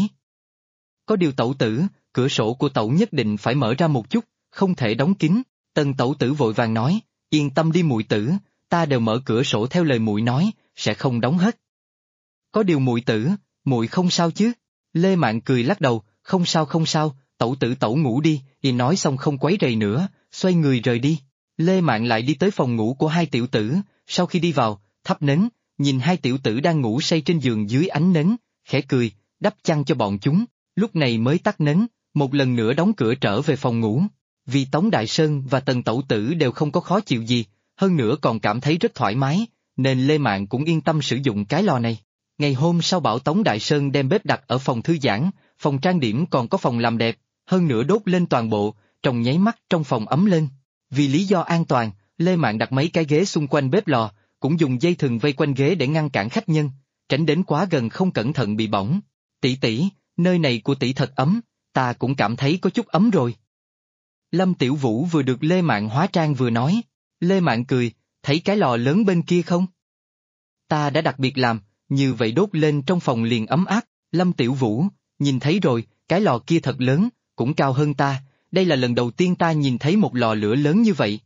Có điều tẩu tử, cửa sổ của tẩu nhất định phải mở ra một chút, không thể đóng kín. Tần tẩu tử vội vàng nói, yên tâm đi muội tử, ta đều mở cửa sổ theo lời muội nói, sẽ không đóng hết. Có điều muội tử, muội không sao chứ? Lê Mạn cười lắc đầu, không sao, tẩu tử tẩu ngủ đi, y nói xong không quấy rầy nữa, xoay người rời đi. Lê Mạn lại đi tới phòng ngủ của hai tiểu tử, sau khi đi vào, thắp nến, nhìn hai tiểu tử đang ngủ say trên giường dưới ánh nến, khẽ cười, đắp chăn cho bọn chúng, lúc này mới tắt nến, một lần nữa đóng cửa trở về phòng ngủ. Vì Tống Đại Sơn và Tần tẩu tử đều không có khó chịu gì, hơn nữa còn cảm thấy rất thoải mái, nên Lê Mạn cũng yên tâm sử dụng cái lò này. Ngày hôm sau bảo Tống Đại Sơn đem bếp đặt ở phòng thư giãn, phòng trang điểm còn có phòng làm đẹp, hơn nữa đốt lên toàn bộ, trong nháy mắt trong phòng ấm lên. Vì lý do an toàn, Lê Mạn đặt mấy cái ghế xung quanh bếp lò, cũng dùng dây thừng vây quanh ghế để ngăn cản khách nhân, tránh đến quá gần không cẩn thận bị bỏng. Tỷ tỷ, nơi này của tỷ thật ấm, ta cũng cảm thấy có chút ấm rồi. Lâm Tiểu Vũ vừa được Lê Mạn hóa trang vừa nói. Lê Mạn cười, thấy cái lò lớn bên kia không? Ta đã đặc biệt làm, như vậy đốt lên trong phòng liền ấm áp. Lâm Tiểu Vũ, nhìn thấy rồi, cái lò kia thật lớn, cũng cao hơn ta, đây là lần đầu tiên ta nhìn thấy một lò lửa lớn như vậy.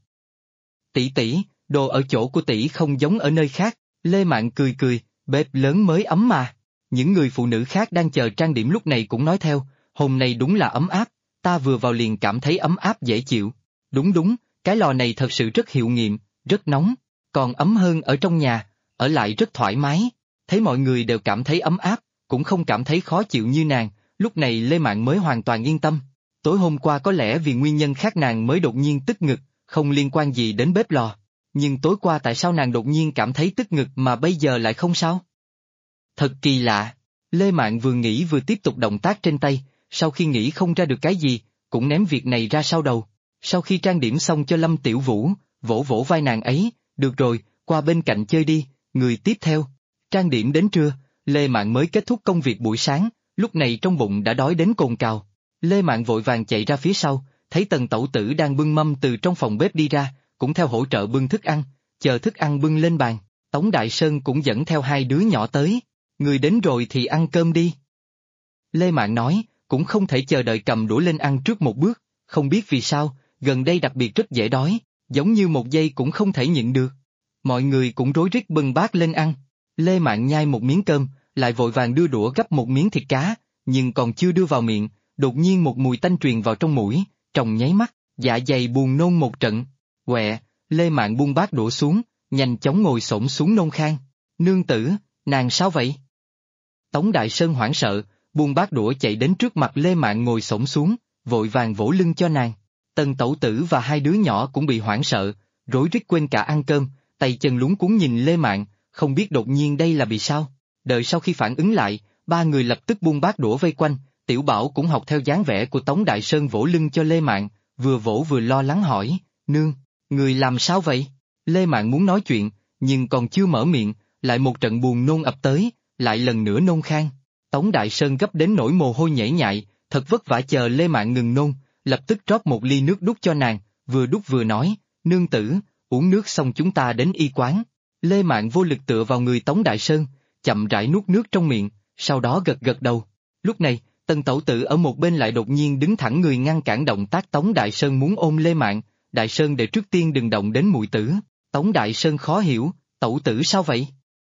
Tỷ tỷ, đồ ở chỗ của tỷ không giống ở nơi khác. Lê Mạn cười, bếp lớn mới ấm mà. Những người phụ nữ khác đang chờ trang điểm lúc này cũng nói theo, hôm nay đúng là ấm áp, ta vừa vào liền cảm thấy ấm áp dễ chịu. Đúng, cái lò này thật sự rất hiệu nghiệm, rất nóng, còn ấm hơn ở trong nhà, ở lại rất thoải mái. Thấy mọi người đều cảm thấy ấm áp, cũng không cảm thấy khó chịu như nàng, lúc này Lê Mạn mới hoàn toàn yên tâm. Tối hôm qua có lẽ vì nguyên nhân khác nàng mới đột nhiên tức ngực, không liên quan gì đến bếp lò. Nhưng tối qua tại sao nàng đột nhiên cảm thấy tức ngực mà bây giờ lại không sao? Thật kỳ lạ. Lê Mạn vừa nghĩ vừa tiếp tục động tác trên tay, sau khi nghĩ không ra được cái gì, cũng ném việc này ra sau đầu. Sau khi trang điểm xong cho Lâm Tiểu Vũ, vỗ vỗ vai nàng ấy, được rồi, qua bên cạnh chơi đi, người tiếp theo. Trang điểm đến trưa, Lê Mạn mới kết thúc công việc buổi sáng, lúc này trong bụng đã đói đến cồn cào. Lê Mạn vội vàng chạy ra phía sau, thấy Tần Tẩu Tử đang bưng mâm từ trong phòng bếp đi ra, cũng theo hỗ trợ bưng thức ăn, chờ thức ăn bưng lên bàn. Tống Đại Sơn cũng dẫn theo hai đứa nhỏ tới. Người đến rồi thì ăn cơm đi. Lê Mạn nói, cũng không thể chờ đợi cầm đũa lên ăn trước một bước, không biết vì sao, gần đây đặc biệt rất dễ đói, giống như một giây cũng không thể nhịn được. Mọi người cũng rối rít bưng bát lên ăn. Lê Mạn nhai một miếng cơm, lại vội vàng đưa đũa gắp một miếng thịt cá, nhưng còn chưa đưa vào miệng, đột nhiên một mùi tanh truyền vào trong mũi, trong nháy mắt, dạ dày buồn nôn một trận. Quẹ, Lê Mạn buông bát đũa xuống, nhanh chóng ngồi xổm xuống nôn khan. Nương tử, nàng sao vậy? Tống Đại Sơn hoảng sợ, buông bát đũa chạy đến trước mặt Lê Mạn ngồi xổm xuống, vội vàng vỗ lưng cho nàng. Tần Tẩu Tử và hai đứa nhỏ cũng bị hoảng sợ, rối rít quên cả ăn cơm, tay chân luống cuống nhìn Lê Mạn, không biết đột nhiên đây là bị sao. Đợi sau khi phản ứng lại, ba người lập tức buông bát đũa vây quanh, Tiểu Bảo cũng học theo dáng vẻ của Tống Đại Sơn vỗ lưng cho Lê Mạn, vừa vỗ vừa lo lắng hỏi, nương, người làm sao vậy? Lê Mạn muốn nói chuyện, nhưng còn chưa mở miệng, lại một trận buồn nôn ập tới, lại lần nữa nôn khan. Tống Đại Sơn gấp đến nỗi mồ hôi nhễ nhại, thật vất vả chờ Lê Mạn ngừng nôn, lập tức rót một ly nước đút cho nàng, vừa đút vừa nói, nương tử, uống nước xong chúng ta đến y quán. Lê Mạn vô lực tựa vào người Tống Đại Sơn, chậm rãi nuốt nước trong miệng, sau đó gật gật đầu. Lúc này, Tần Tẩu Tử ở một bên lại đột nhiên đứng thẳng người ngăn cản động tác Tống Đại Sơn muốn ôm Lê Mạn, Đại Sơn để trước tiên đừng động đến muội tử. Tống Đại Sơn khó hiểu, Tẩu Tử sao vậy?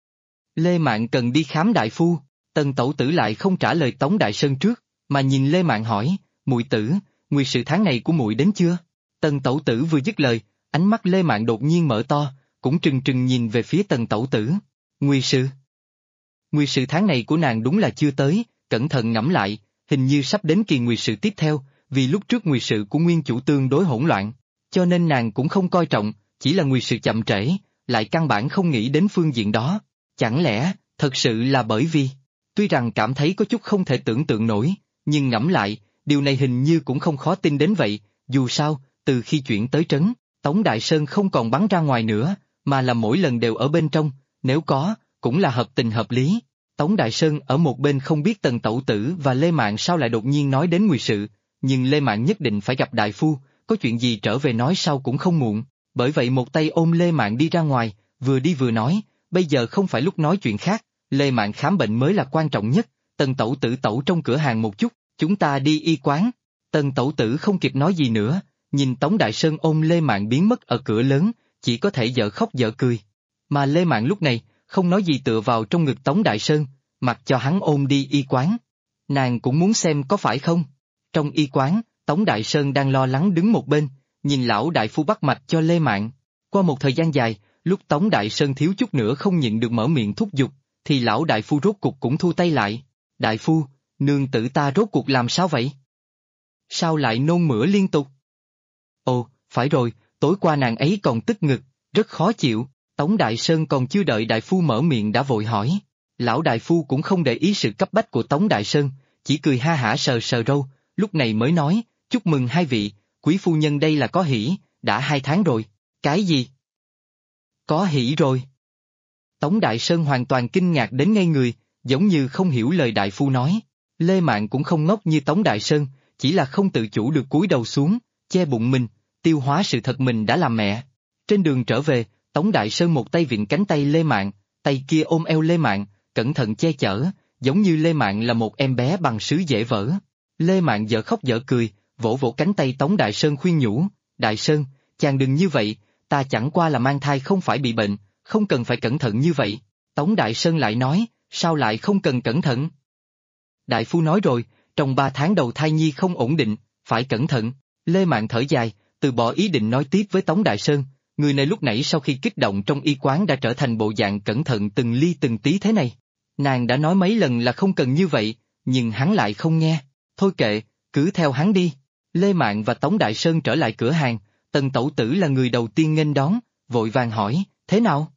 Lê Mạn cần đi khám đại phu. Tần Tẩu Tử lại không trả lời Tống Đại Sơn trước, mà nhìn Lê Mạn hỏi, muội tử, nguyệt sự tháng này của muội đến chưa? Tần Tẩu Tử vừa dứt lời, ánh mắt Lê Mạn đột nhiên mở to, cũng trừng trừng nhìn về phía Tần Tẩu Tử. Nguyệt sự? Nguyệt sự tháng này của nàng đúng là chưa tới, cẩn thận ngẫm lại, hình như sắp đến kỳ nguyệt sự tiếp theo, vì lúc trước nguyệt sự của nguyên chủ tương đối hỗn loạn, cho nên nàng cũng không coi trọng, chỉ là nguyệt sự chậm trễ, lại căn bản không nghĩ đến phương diện đó. Chẳng lẽ, thật sự là bởi vì, tuy rằng cảm thấy có chút không thể tưởng tượng nổi, nhưng ngẫm lại, điều này hình như cũng không khó tin đến vậy, dù sao, từ khi chuyển tới trấn, Tống Đại Sơn không còn bắn ra ngoài nữa, mà là mỗi lần đều ở bên trong, nếu có, cũng là hợp tình hợp lý. Tống Đại Sơn ở một bên không biết Tần Tẩu Tử và Lê Mạn sao lại đột nhiên nói đến nguyệt sự, nhưng Lê Mạn nhất định phải gặp đại phu, có chuyện gì trở về nói sau cũng không muộn, bởi vậy một tay ôm Lê Mạn đi ra ngoài, vừa đi vừa nói, bây giờ không phải lúc nói chuyện khác, Lê Mạn khám bệnh mới là quan trọng nhất, Tần Tẩu Tử tẩu trong cửa hàng một chút, chúng ta đi y quán. Tần Tẩu Tử không kịp nói gì nữa, nhìn Tống Đại Sơn ôm Lê Mạn biến mất ở cửa lớn, chỉ có thể dở khóc dở cười. Mà Lê Mạn lúc này, không nói gì tựa vào trong ngực Tống Đại Sơn, mặc cho hắn ôm đi y quán. Nàng cũng muốn xem có phải không? Trong y quán, Tống Đại Sơn đang lo lắng đứng một bên, nhìn lão đại phu bắt mạch cho Lê Mạn. Qua một thời gian dài, lúc Tống Đại Sơn thiếu chút nữa không nhịn được mở miệng thúc giục, thì lão đại phu rốt cục cũng thu tay lại. Đại phu, nương tử ta rốt cuộc làm sao vậy? Sao lại nôn mửa liên tục? Ồ, phải rồi, tối qua nàng ấy còn tức ngực, rất khó chịu. Tống Đại Sơn còn chưa đợi đại phu mở miệng đã vội hỏi. Lão đại phu cũng không để ý sự cấp bách của Tống Đại Sơn, chỉ cười ha hả sờ sờ râu, lúc này mới nói, chúc mừng hai vị, quý phu nhân đây là có hỷ, đã 2 tháng rồi. Cái gì? Có hỷ rồi. Tống Đại Sơn hoàn toàn kinh ngạc đến ngây người, giống như không hiểu lời đại phu nói. Lê Mạn cũng không ngốc như Tống Đại Sơn, chỉ là không tự chủ được cúi đầu xuống, che bụng mình, tiêu hóa sự thật mình đã làm mẹ. Trên đường trở về, Tống Đại Sơn một tay vịn cánh tay Lê Mạn, tay kia ôm eo Lê Mạn, cẩn thận che chở, giống như Lê Mạn là một em bé bằng sứ dễ vỡ. Lê Mạn dở khóc dở cười, vỗ vỗ cánh tay Tống Đại Sơn khuyên nhủ, Đại Sơn, chàng đừng như vậy, ta chẳng qua là mang thai không phải bị bệnh, không cần phải cẩn thận như vậy. Tống Đại Sơn lại nói, sao lại không cần cẩn thận? Đại phu nói rồi, trong 3 tháng đầu thai nhi không ổn định, phải cẩn thận. Lê Mạn thở dài, từ bỏ ý định nói tiếp với Tống Đại Sơn, người này lúc nãy sau khi kích động trong y quán đã trở thành bộ dạng cẩn thận từng ly từng tí thế này. Nàng đã nói mấy lần là không cần như vậy, nhưng hắn lại không nghe. Thôi kệ, cứ theo hắn đi. Lê Mạn và Tống Đại Sơn trở lại cửa hàng, Tần Tẩu Tử là người đầu tiên nghênh đón, vội vàng hỏi, thế nào?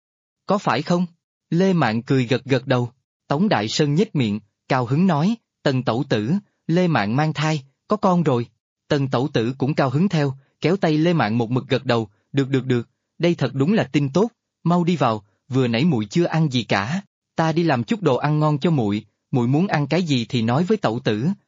Có phải không? Lê Mạn cười gật gật đầu. Tống Đại Sơn nhếch miệng, cao hứng nói, Tần Tẩu Tử, Lê Mạn mang thai, có con rồi. Tần Tẩu Tử cũng cao hứng theo, kéo tay Lê Mạn một mực gật đầu, được, đây thật đúng là tin tốt, mau đi vào, vừa nãy muội chưa ăn gì cả, ta đi làm chút đồ ăn ngon cho muội, muội muốn ăn cái gì thì nói với Tẩu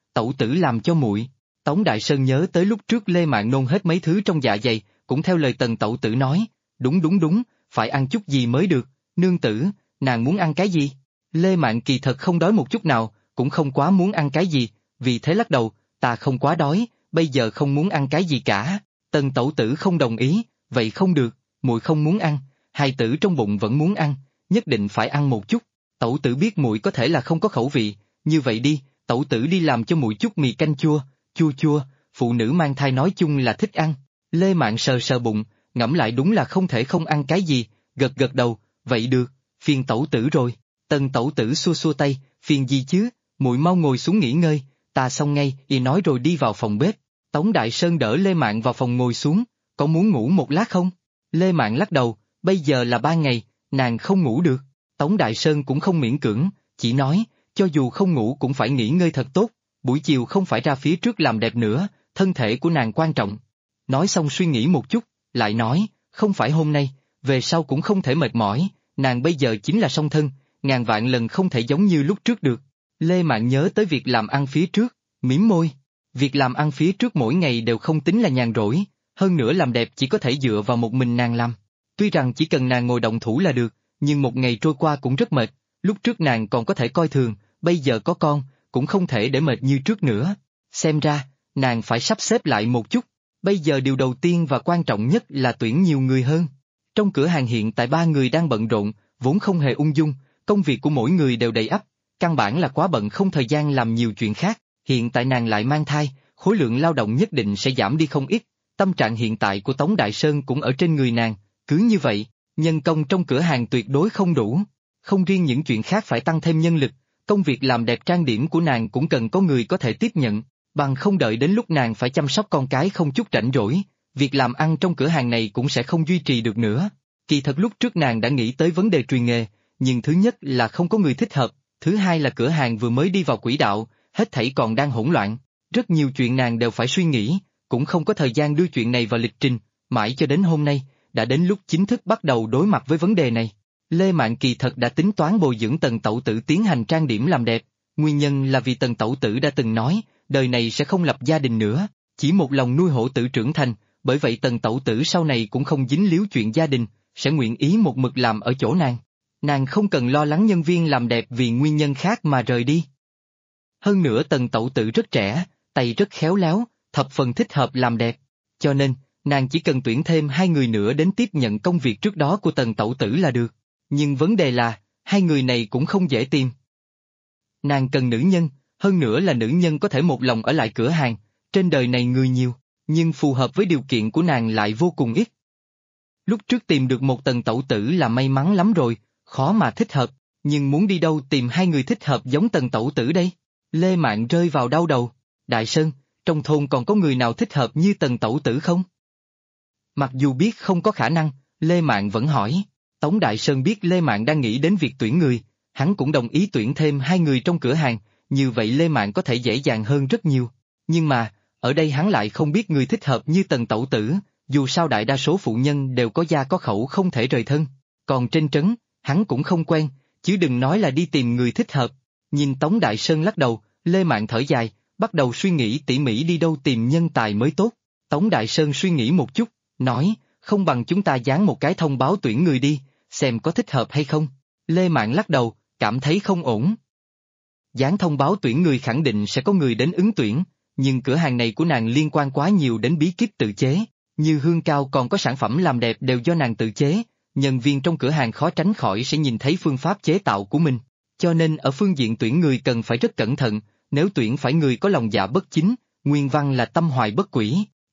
Tử làm cho muội. Tống Đại Sơn nhớ tới lúc trước Lê Mạn nôn hết mấy thứ trong dạ dày, cũng theo lời Tần Tẩu Tử nói, đúng, phải ăn chút gì mới được, nương tử, nàng muốn ăn cái gì? Lê Mạn kỳ thật không đói một chút nào, cũng không quá muốn ăn cái gì, vì thế lắc đầu, ta không quá đói, bây giờ không muốn ăn cái gì cả. Tần Tẩu Tử không đồng ý, vậy không được, muội không muốn ăn, hài tử trong bụng vẫn muốn ăn, nhất định phải ăn một chút. Tẩu Tử biết muội có thể là không có khẩu vị, như vậy đi, Tẩu Tử đi làm cho muội chút mì canh chua, chua, phụ nữ mang thai nói chung là thích ăn. Lê Mạn sờ bụng, ngẫm lại đúng là không thể không ăn cái gì, gật đầu, vậy được, phiền Tẩu Tử rồi. Tần Tẩu Tử xua tay, phiền gì chứ, muội mau ngồi xuống nghỉ ngơi, ta xong ngay, y nói rồi đi vào phòng bếp. Tống Đại Sơn đỡ Lê Mạn vào phòng ngồi xuống, có muốn ngủ một lát không? Lê Mạn lắc đầu, bây giờ là ban ngày, nàng không ngủ được. Tống Đại Sơn cũng không miễn cưỡng, chỉ nói, cho dù không ngủ cũng phải nghỉ ngơi thật tốt, buổi chiều không phải ra phía trước làm đẹp nữa, thân thể của nàng quan trọng. Nói xong suy nghĩ một chút, lại nói, không phải hôm nay, về sau cũng không thể mệt mỏi, nàng bây giờ chính là song thân, ngàn vạn lần không thể giống như lúc trước được. Lê Mạn nhớ tới việc làm ăn phía trước, mím môi. Việc làm ăn phía trước mỗi ngày đều không tính là nhàn rỗi, hơn nữa làm đẹp chỉ có thể dựa vào một mình nàng làm. Tuy rằng chỉ cần nàng ngồi động thủ là được, nhưng một ngày trôi qua cũng rất mệt, lúc trước nàng còn có thể coi thường, bây giờ có con, cũng không thể để mệt như trước nữa. Xem ra, nàng phải sắp xếp lại một chút, bây giờ điều đầu tiên và quan trọng nhất là tuyển nhiều người hơn. Trong cửa hàng hiện tại 3 người đang bận rộn, vốn không hề ung dung, công việc của mỗi người đều đầy ắp, căn bản là quá bận không thời gian làm nhiều chuyện khác. Hiện tại nàng lại mang thai, khối lượng lao động nhất định sẽ giảm đi không ít, tâm trạng hiện tại của Tống Đại Sơn cũng ở trên người nàng, cứ như vậy, nhân công trong cửa hàng tuyệt đối không đủ. Không riêng những chuyện khác phải tăng thêm nhân lực, công việc làm đẹp trang điểm của nàng cũng cần có người có thể tiếp nhận, bằng không đợi đến lúc nàng phải chăm sóc con cái không chút rảnh rỗi, việc làm ăn trong cửa hàng này cũng sẽ không duy trì được nữa. Kỳ thật lúc trước nàng đã nghĩ tới vấn đề truyền nghề, nhưng thứ nhất là không có người thích hợp, thứ hai là cửa hàng vừa mới đi vào quỹ đạo, hết thảy còn đang hỗn loạn, rất nhiều chuyện nàng đều phải suy nghĩ, cũng không có thời gian đưa chuyện này vào lịch trình, mãi cho đến hôm nay, đã đến lúc chính thức bắt đầu đối mặt với vấn đề này. Lê Mạn kỳ thật đã tính toán bồi dưỡng Tần Tẩu Tử tiến hành trang điểm làm đẹp, nguyên nhân là vì Tần Tẩu Tử đã từng nói, đời này sẽ không lập gia đình nữa, chỉ một lòng nuôi hổ tử trưởng thành, bởi vậy Tần Tẩu Tử sau này cũng không dính líu chuyện gia đình, sẽ nguyện ý một mực làm ở chỗ nàng. Nàng không cần lo lắng nhân viên làm đẹp vì nguyên nhân khác mà rời đi. Hơn nữa Tần Tẩu Tử rất trẻ, tay rất khéo léo, thập phần thích hợp làm đẹp, cho nên, nàng chỉ cần tuyển thêm 2 người nữa đến tiếp nhận công việc trước đó của Tần Tẩu Tử là được. Nhưng vấn đề là, 2 người này cũng không dễ tìm. Nàng cần nữ nhân, hơn nữa là nữ nhân có thể một lòng ở lại cửa hàng, trên đời này người nhiều, nhưng phù hợp với điều kiện của nàng lại vô cùng ít. Lúc trước tìm được một Tần Tẩu Tử là may mắn lắm rồi, khó mà thích hợp, nhưng muốn đi đâu tìm 2 người thích hợp giống Tần Tẩu Tử đây? Lê Mạn rơi vào đau đầu. Đại Sơn, trong thôn còn có người nào thích hợp như Tần Tẩu Tử không? Mặc dù biết không có khả năng, Lê Mạn vẫn hỏi. Tống Đại Sơn biết Lê Mạn đang nghĩ đến việc tuyển người, hắn cũng đồng ý tuyển thêm 2 người trong cửa hàng, như vậy Lê Mạn có thể dễ dàng hơn rất nhiều. Nhưng mà, ở đây hắn lại không biết người thích hợp như Tần Tẩu Tử, dù sao đại đa số phụ nhân đều có gia có khẩu không thể rời thân. Còn trên trấn, hắn cũng không quen, chứ đừng nói là đi tìm người thích hợp. Nhìn Tống Đại Sơn lắc đầu, Lê Mạn thở dài, bắt đầu suy nghĩ tỉ mỉ đi đâu tìm nhân tài mới tốt. Tống Đại Sơn suy nghĩ một chút, nói, không bằng chúng ta dán một cái thông báo tuyển người đi, xem có thích hợp hay không. Lê Mạn lắc đầu, cảm thấy không ổn. Dán thông báo tuyển người khẳng định sẽ có người đến ứng tuyển, nhưng cửa hàng này của nàng liên quan quá nhiều đến bí kíp tự chế, như hương cao còn có sản phẩm làm đẹp đều do nàng tự chế, nhân viên trong cửa hàng khó tránh khỏi sẽ nhìn thấy phương pháp chế tạo của mình, cho nên ở phương diện tuyển người cần phải rất cẩn thận, nếu tuyển phải người có lòng dạ bất chính, nguyên văn là tâm hoài bất quỷ,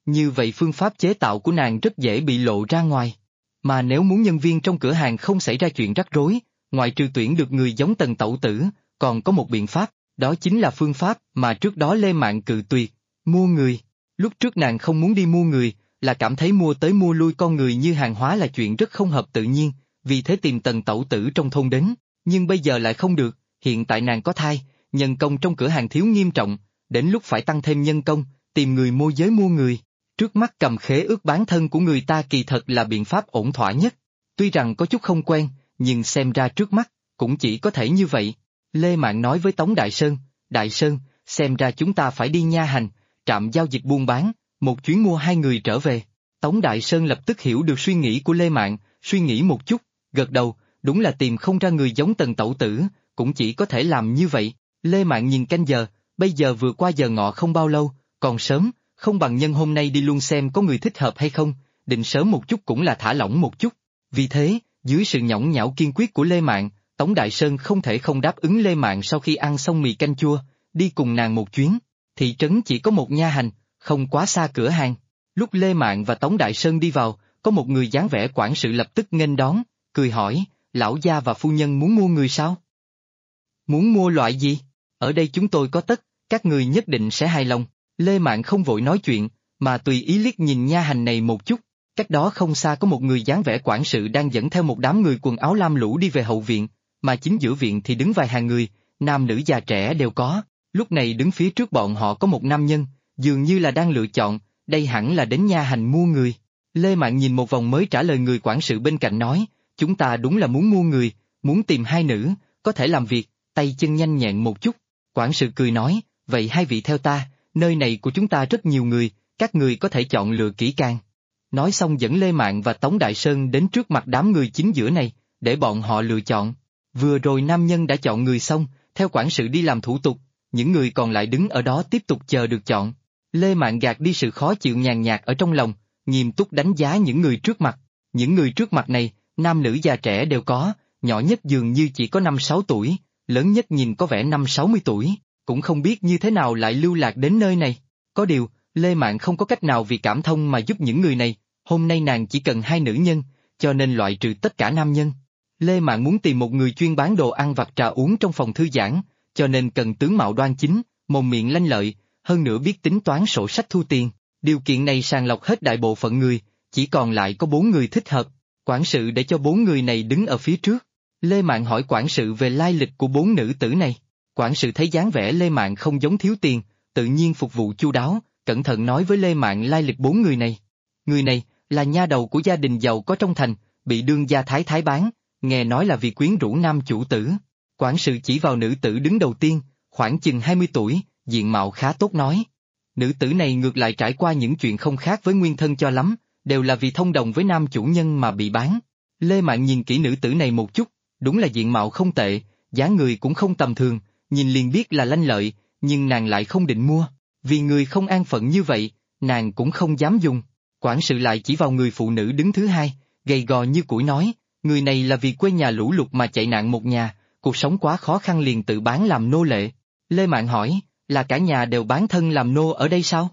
Như vậy phương pháp chế tạo của nàng rất dễ bị lộ ra ngoài. Mà nếu muốn nhân viên trong cửa hàng không xảy ra chuyện rắc rối, ngoại trừ tuyển được người giống Tần Tẩu Tử, còn có một biện pháp, đó chính là phương pháp mà trước đó Lê Mạn cự tuyệt, mua người. Lúc trước nàng không muốn đi mua người, là cảm thấy mua tới mua lui con người như hàng hóa là chuyện rất không hợp tự nhiên, vì thế tìm Tần Tẩu Tử trong thôn đến, nhưng bây giờ lại không được, hiện tại nàng có thai, nhân công trong cửa hàng thiếu nghiêm trọng, đến lúc phải tăng thêm nhân công, tìm người môi giới mua người. Trước mắt cầm khế ước bán thân của người ta kỳ thật là biện pháp ổn thỏa nhất. Tuy rằng có chút không quen, nhưng xem ra trước mắt, cũng chỉ có thể như vậy. Lê Mạn nói với Tống Đại Sơn, xem ra chúng ta phải đi nha hành, trạm giao dịch buôn bán, một chuyến mua hai người trở về. Tống Đại Sơn lập tức hiểu được suy nghĩ của Lê Mạn, suy nghĩ một chút, gật đầu, đúng là tìm không ra người giống Tần Tẩu Tử, cũng chỉ có thể làm như vậy. Lê Mạn nhìn canh giờ, bây giờ vừa qua giờ ngọ không bao lâu, còn sớm, không bằng nhân hôm nay đi luôn xem có người thích hợp hay không, định sớm một chút cũng là thả lỏng một chút. Vì thế, dưới sự nhõng nhẽo kiên quyết của Lê Mạn, Tống Đại Sơn không thể không đáp ứng Lê Mạn sau khi ăn xong mì canh chua, đi cùng nàng một chuyến. Thị trấn chỉ có một nha hành, không quá xa cửa hàng. Lúc Lê Mạn và Tống Đại Sơn đi vào, có một người dáng vẻ quản sự lập tức nghênh đón, cười hỏi, lão gia và phu nhân muốn mua người sao? Muốn mua loại gì? Ở đây chúng tôi có tất, các người nhất định sẽ hài lòng. Lê Mạn không vội nói chuyện, mà tùy ý liếc nhìn nha hành này một chút. Cách đó không xa có một người dáng vẻ quản sự đang dẫn theo một đám người quần áo lam lũ đi về hậu viện, mà chính giữa viện thì đứng vài hàng người, nam nữ già trẻ đều có. Lúc này đứng phía trước bọn họ có một nam nhân, dường như là đang lựa chọn, đây hẳn là đến nha hành mua người. Lê Mạn nhìn một vòng mới trả lời người quản sự bên cạnh nói, chúng ta đúng là muốn mua người, muốn tìm hai nữ, có thể làm việc, tay chân nhanh nhẹn một chút. Quản sự cười nói, vậy hai vị theo ta, nơi này của chúng ta rất nhiều người, các người có thể chọn lựa kỹ càng. Nói xong dẫn Lê Mạn và Tống Đại Sơn đến trước mặt đám người chính giữa này, để bọn họ lựa chọn. Vừa rồi nam nhân đã chọn người xong, theo quản sự đi làm thủ tục, những người còn lại đứng ở đó tiếp tục chờ được chọn. Lê Mạn gạt đi sự khó chịu nhàn nhạt ở trong lòng, nghiêm túc đánh giá những người trước mặt. Những người trước mặt này, nam nữ già trẻ đều có, nhỏ nhất dường như chỉ có 5-6 tuổi, lớn nhất nhìn có vẻ 50-60 tuổi, cũng không biết như thế nào lại lưu lạc đến nơi này. Có điều, Lê Mạn không có cách nào vì cảm thông mà giúp những người này, hôm nay nàng chỉ cần hai nữ nhân, cho nên loại trừ tất cả nam nhân. Lê Mạn muốn tìm một người chuyên bán đồ ăn vặt trà uống trong phòng thư giãn, cho nên cần tướng mạo đoan chính, mồm miệng lanh lợi, hơn nữa biết tính toán sổ sách thu tiền. Điều kiện này sàng lọc hết đại bộ phận người, chỉ còn lại có 4 người thích hợp. Quản sự để cho 4 người này đứng ở phía trước. Lê Mạn hỏi quản sự về lai lịch của 4 nữ tử này. Quản sự thấy dáng vẻ Lê Mạn không giống thiếu tiền, tự nhiên phục vụ chu đáo, cẩn thận nói với Lê Mạn lai lịch 4 người này. Người này là nha đầu của gia đình giàu có trong thành, bị đương gia thái thái bán, nghe nói là vì quyến rũ nam chủ tử. Quản sự chỉ vào nữ tử đứng đầu tiên, khoảng chừng 20 tuổi, diện mạo khá tốt nói. Nữ tử này ngược lại trải qua những chuyện không khác với nguyên thân cho lắm, đều là vì thông đồng với nam chủ nhân mà bị bán. Lê Mạn nhìn kỹ nữ tử này một chút, đúng là diện mạo không tệ, dáng người cũng không tầm thường, nhìn liền biết là lanh lợi, nhưng nàng lại không định mua, vì người không an phận như vậy, nàng cũng không dám dùng. Quản sự lại chỉ vào người phụ nữ đứng thứ hai, gầy gò như củi nói, người này là vì quê nhà lũ lụt mà chạy nạn một nhà, cuộc sống quá khó khăn liền tự bán làm nô lệ. Lê Mạn hỏi, là cả nhà đều bán thân làm nô ở đây sao?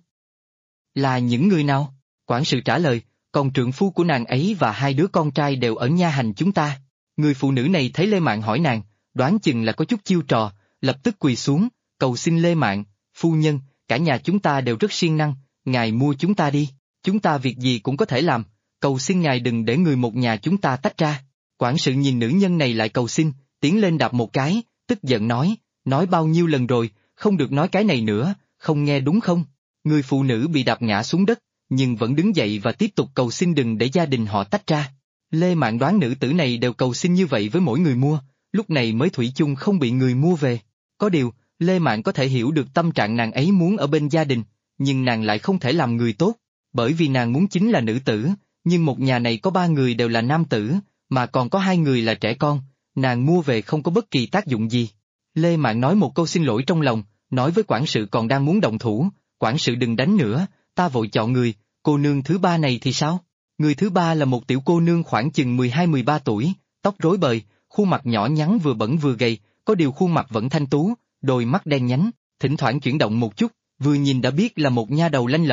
Là những người nào? Quản sự trả lời, còn trượng phu của nàng ấy và hai đứa con trai đều ở nha hành chúng ta. Người phụ nữ này thấy Lê Mạn hỏi nàng, đoán chừng là có chút chiêu trò, lập tức quỳ xuống, cầu xin Lê Mạn, phu nhân, cả nhà chúng ta đều rất siêng năng, ngài mua chúng ta đi, chúng ta việc gì cũng có thể làm, cầu xin ngài đừng để người một nhà chúng ta tách ra. Quản sự nhìn nữ nhân này lại cầu xin, tiến lên đạp một cái, tức giận nói bao nhiêu lần rồi, không được nói cái này nữa, không nghe đúng không? Người phụ nữ bị đạp ngã xuống đất, nhưng vẫn đứng dậy và tiếp tục cầu xin đừng để gia đình họ tách ra. Lê Mạn đoán nữ tử này đều cầu xin như vậy với mỗi người mua, lúc này mới thủy chung không bị người mua về. Có điều, Lê Mạn có thể hiểu được tâm trạng nàng ấy muốn ở bên gia đình, nhưng nàng lại không thể làm người tốt, bởi vì nàng muốn chính là nữ tử, nhưng một nhà này có 3 người đều là nam tử, mà còn có 2 người là trẻ con, nàng mua về không có bất kỳ tác dụng gì. Lê Mạn nói một câu xin lỗi trong lòng, nói với quản sự còn đang muốn động thủ, quản sự đừng đánh nữa, ta vội chọn người, cô nương thứ 3 này thì sao? Người thứ 3 là một tiểu cô nương khoảng chừng 12-13 tuổi, tóc rối bời, khuôn mặt nhỏ nhắn vừa bẩn vừa gầy, có điều khuôn mặt vẫn thanh tú, đôi mắt đen nhánh, thỉnh thoảng chuyển động một chút, vừa nhìn đã biết là một nha đầu lanh lợi,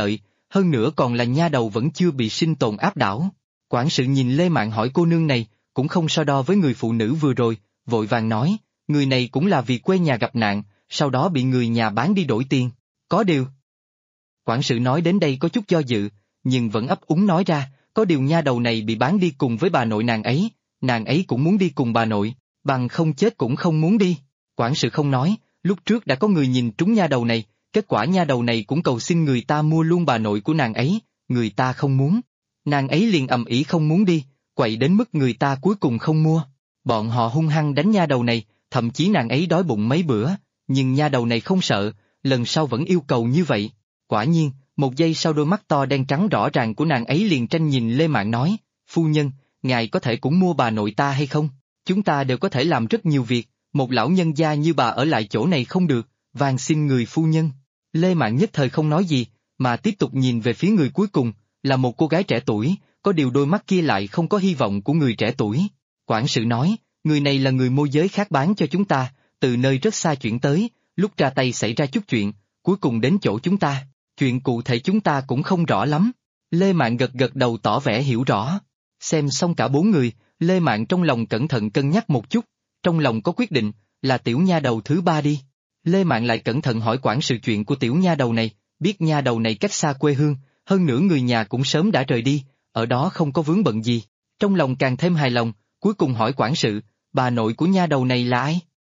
hơn nữa còn là nha đầu vẫn chưa bị sinh tồn áp đảo. Quản sự nhìn Lê Mạn hỏi cô nương này, cũng không so đo với người phụ nữ vừa rồi, vội vàng nói, người này cũng là vì quê nhà gặp nạn, sau đó bị người nhà bán đi đổi tiền. Có điều. Quản sự nói đến đây có chút do dự, nhưng vẫn ấp úng nói ra, có điều nha đầu này bị bán đi cùng với bà nội nàng ấy cũng muốn đi cùng bà nội, bằng không chết cũng không muốn đi. Quản sự không nói, lúc trước đã có người nhìn trúng nha đầu này, kết quả nha đầu này cũng cầu xin người ta mua luôn bà nội của nàng ấy, người ta không muốn. Nàng ấy liền ầm ĩ không muốn đi, quậy đến mức người ta cuối cùng không mua. Bọn họ hung hăng đánh nha đầu này, thậm chí nàng ấy đói bụng mấy bữa, nhưng nha đầu này không sợ, lần sau vẫn yêu cầu như vậy. Quả nhiên, một giây sau đôi mắt to đen trắng rõ ràng của nàng ấy liền tranh nhìn Lê Mạn nói, phu nhân, ngài có thể cũng mua bà nội ta hay không? Chúng ta đều có thể làm rất nhiều việc, một lão nhân gia như bà ở lại chỗ này không được, van xin người phu nhân. Lê Mạn nhất thời không nói gì, mà tiếp tục nhìn về phía người cuối cùng, là một cô gái trẻ tuổi, có điều đôi mắt kia lại không có hy vọng của người trẻ tuổi. Quản sự nói, người này là người môi giới khác bán cho chúng ta, từ nơi rất xa chuyển tới, lúc ra tay xảy ra chút chuyện, cuối cùng đến chỗ chúng ta. Chuyện cụ thể chúng ta cũng không rõ lắm. Lê Mạn gật gật đầu tỏ vẻ hiểu rõ. Xem xong cả 4 người, Lê Mạn trong lòng cẩn thận cân nhắc một chút, trong lòng có quyết định, là tiểu nha đầu thứ 3 đi. Lê Mạn lại cẩn thận hỏi quản sự chuyện của tiểu nha đầu này, biết nha đầu này cách xa quê hương, hơn nữa người nhà cũng sớm đã rời đi, ở đó không có vướng bận gì. Trong lòng càng thêm hài lòng, cuối cùng hỏi quản sự, bà nội của nha đầu này là ai?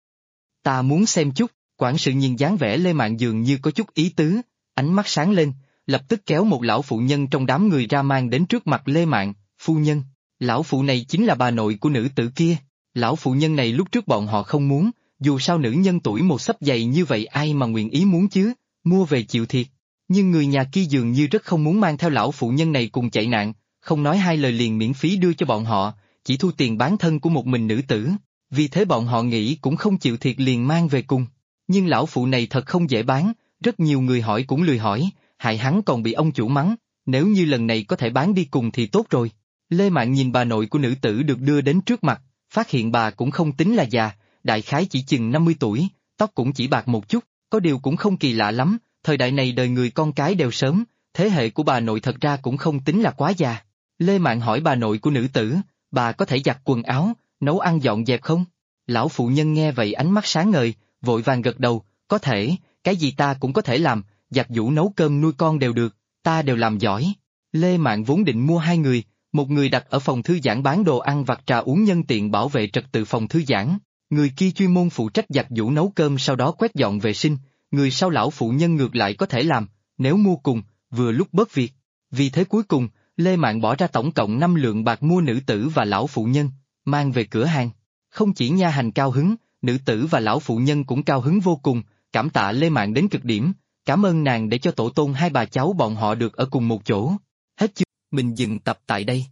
Ta muốn xem chút, quản sự nhìn dáng vẻ Lê Mạn dường như có chút ý tứ, ánh mắt sáng lên, lập tức kéo một lão phụ nhân trong đám người ra mang đến trước mặt Lê Mạn, phu nhân, lão phụ này chính là bà nội của nữ tử kia. Lão phụ nhân này lúc trước bọn họ không muốn, dù sao nữ nhân tuổi một xấp dày như vậy ai mà nguyện ý muốn chứ, mua về chịu thiệt. Nhưng người nhà kia dường như rất không muốn mang theo lão phụ nhân này cùng chạy nạn, không nói hai lời liền miễn phí đưa cho bọn họ, chỉ thu tiền bán thân của một mình nữ tử, vì thế bọn họ nghĩ cũng không chịu thiệt liền mang về cùng. Nhưng lão phụ này thật không dễ bán, rất nhiều người hỏi cũng lười hỏi, hại hắn còn bị ông chủ mắng, nếu như lần này có thể bán đi cùng thì tốt rồi. Lê Mạn nhìn bà nội của nữ tử được đưa đến trước mặt, phát hiện bà cũng không tính là già, đại khái chỉ chừng 50 tuổi, tóc cũng chỉ bạc một chút, có điều cũng không kỳ lạ lắm, thời đại này đời người con cái đều sớm, thế hệ của bà nội thật ra cũng không tính là quá già. Lê Mạn hỏi bà nội của nữ tử, bà có thể giặt quần áo, nấu ăn dọn dẹp không? Lão phụ nhân nghe vậy ánh mắt sáng ngời, vội vàng gật đầu, có thể, cái gì ta cũng có thể làm, giặt giũ nấu cơm nuôi con đều được, ta đều làm giỏi. Lê Mạn vốn định mua 2 người, một người đặt ở phòng thư giãn bán đồ ăn vặt trà uống nhân tiện bảo vệ trật tự phòng thư giãn, người kia chuyên môn phụ trách giặt giũ nấu cơm sau đó quét dọn vệ sinh, người sau lão phụ nhân ngược lại có thể làm, nếu mua cùng, vừa lúc bớt việc. Vì thế cuối cùng, Lê Mạn bỏ ra tổng cộng 5 lượng bạc mua nữ tử và lão phụ nhân, mang về cửa hàng. Không chỉ nha hành cao hứng, nữ tử và lão phụ nhân cũng cao hứng vô cùng, cảm tạ Lê Mạn đến cực điểm, cảm ơn nàng để cho tổ tôn hai bà cháu bọn họ được ở cùng một chỗ. Hết chương, mình dừng tập tại đây.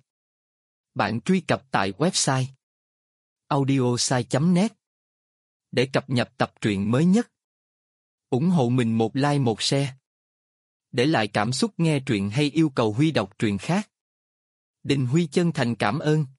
Bạn truy cập tại website audiosai.net để cập nhật tập truyện mới nhất. Ủng hộ mình một like một share. Để lại cảm xúc nghe truyện hay yêu cầu Huy đọc truyện khác. Đình Huy chân thành cảm ơn.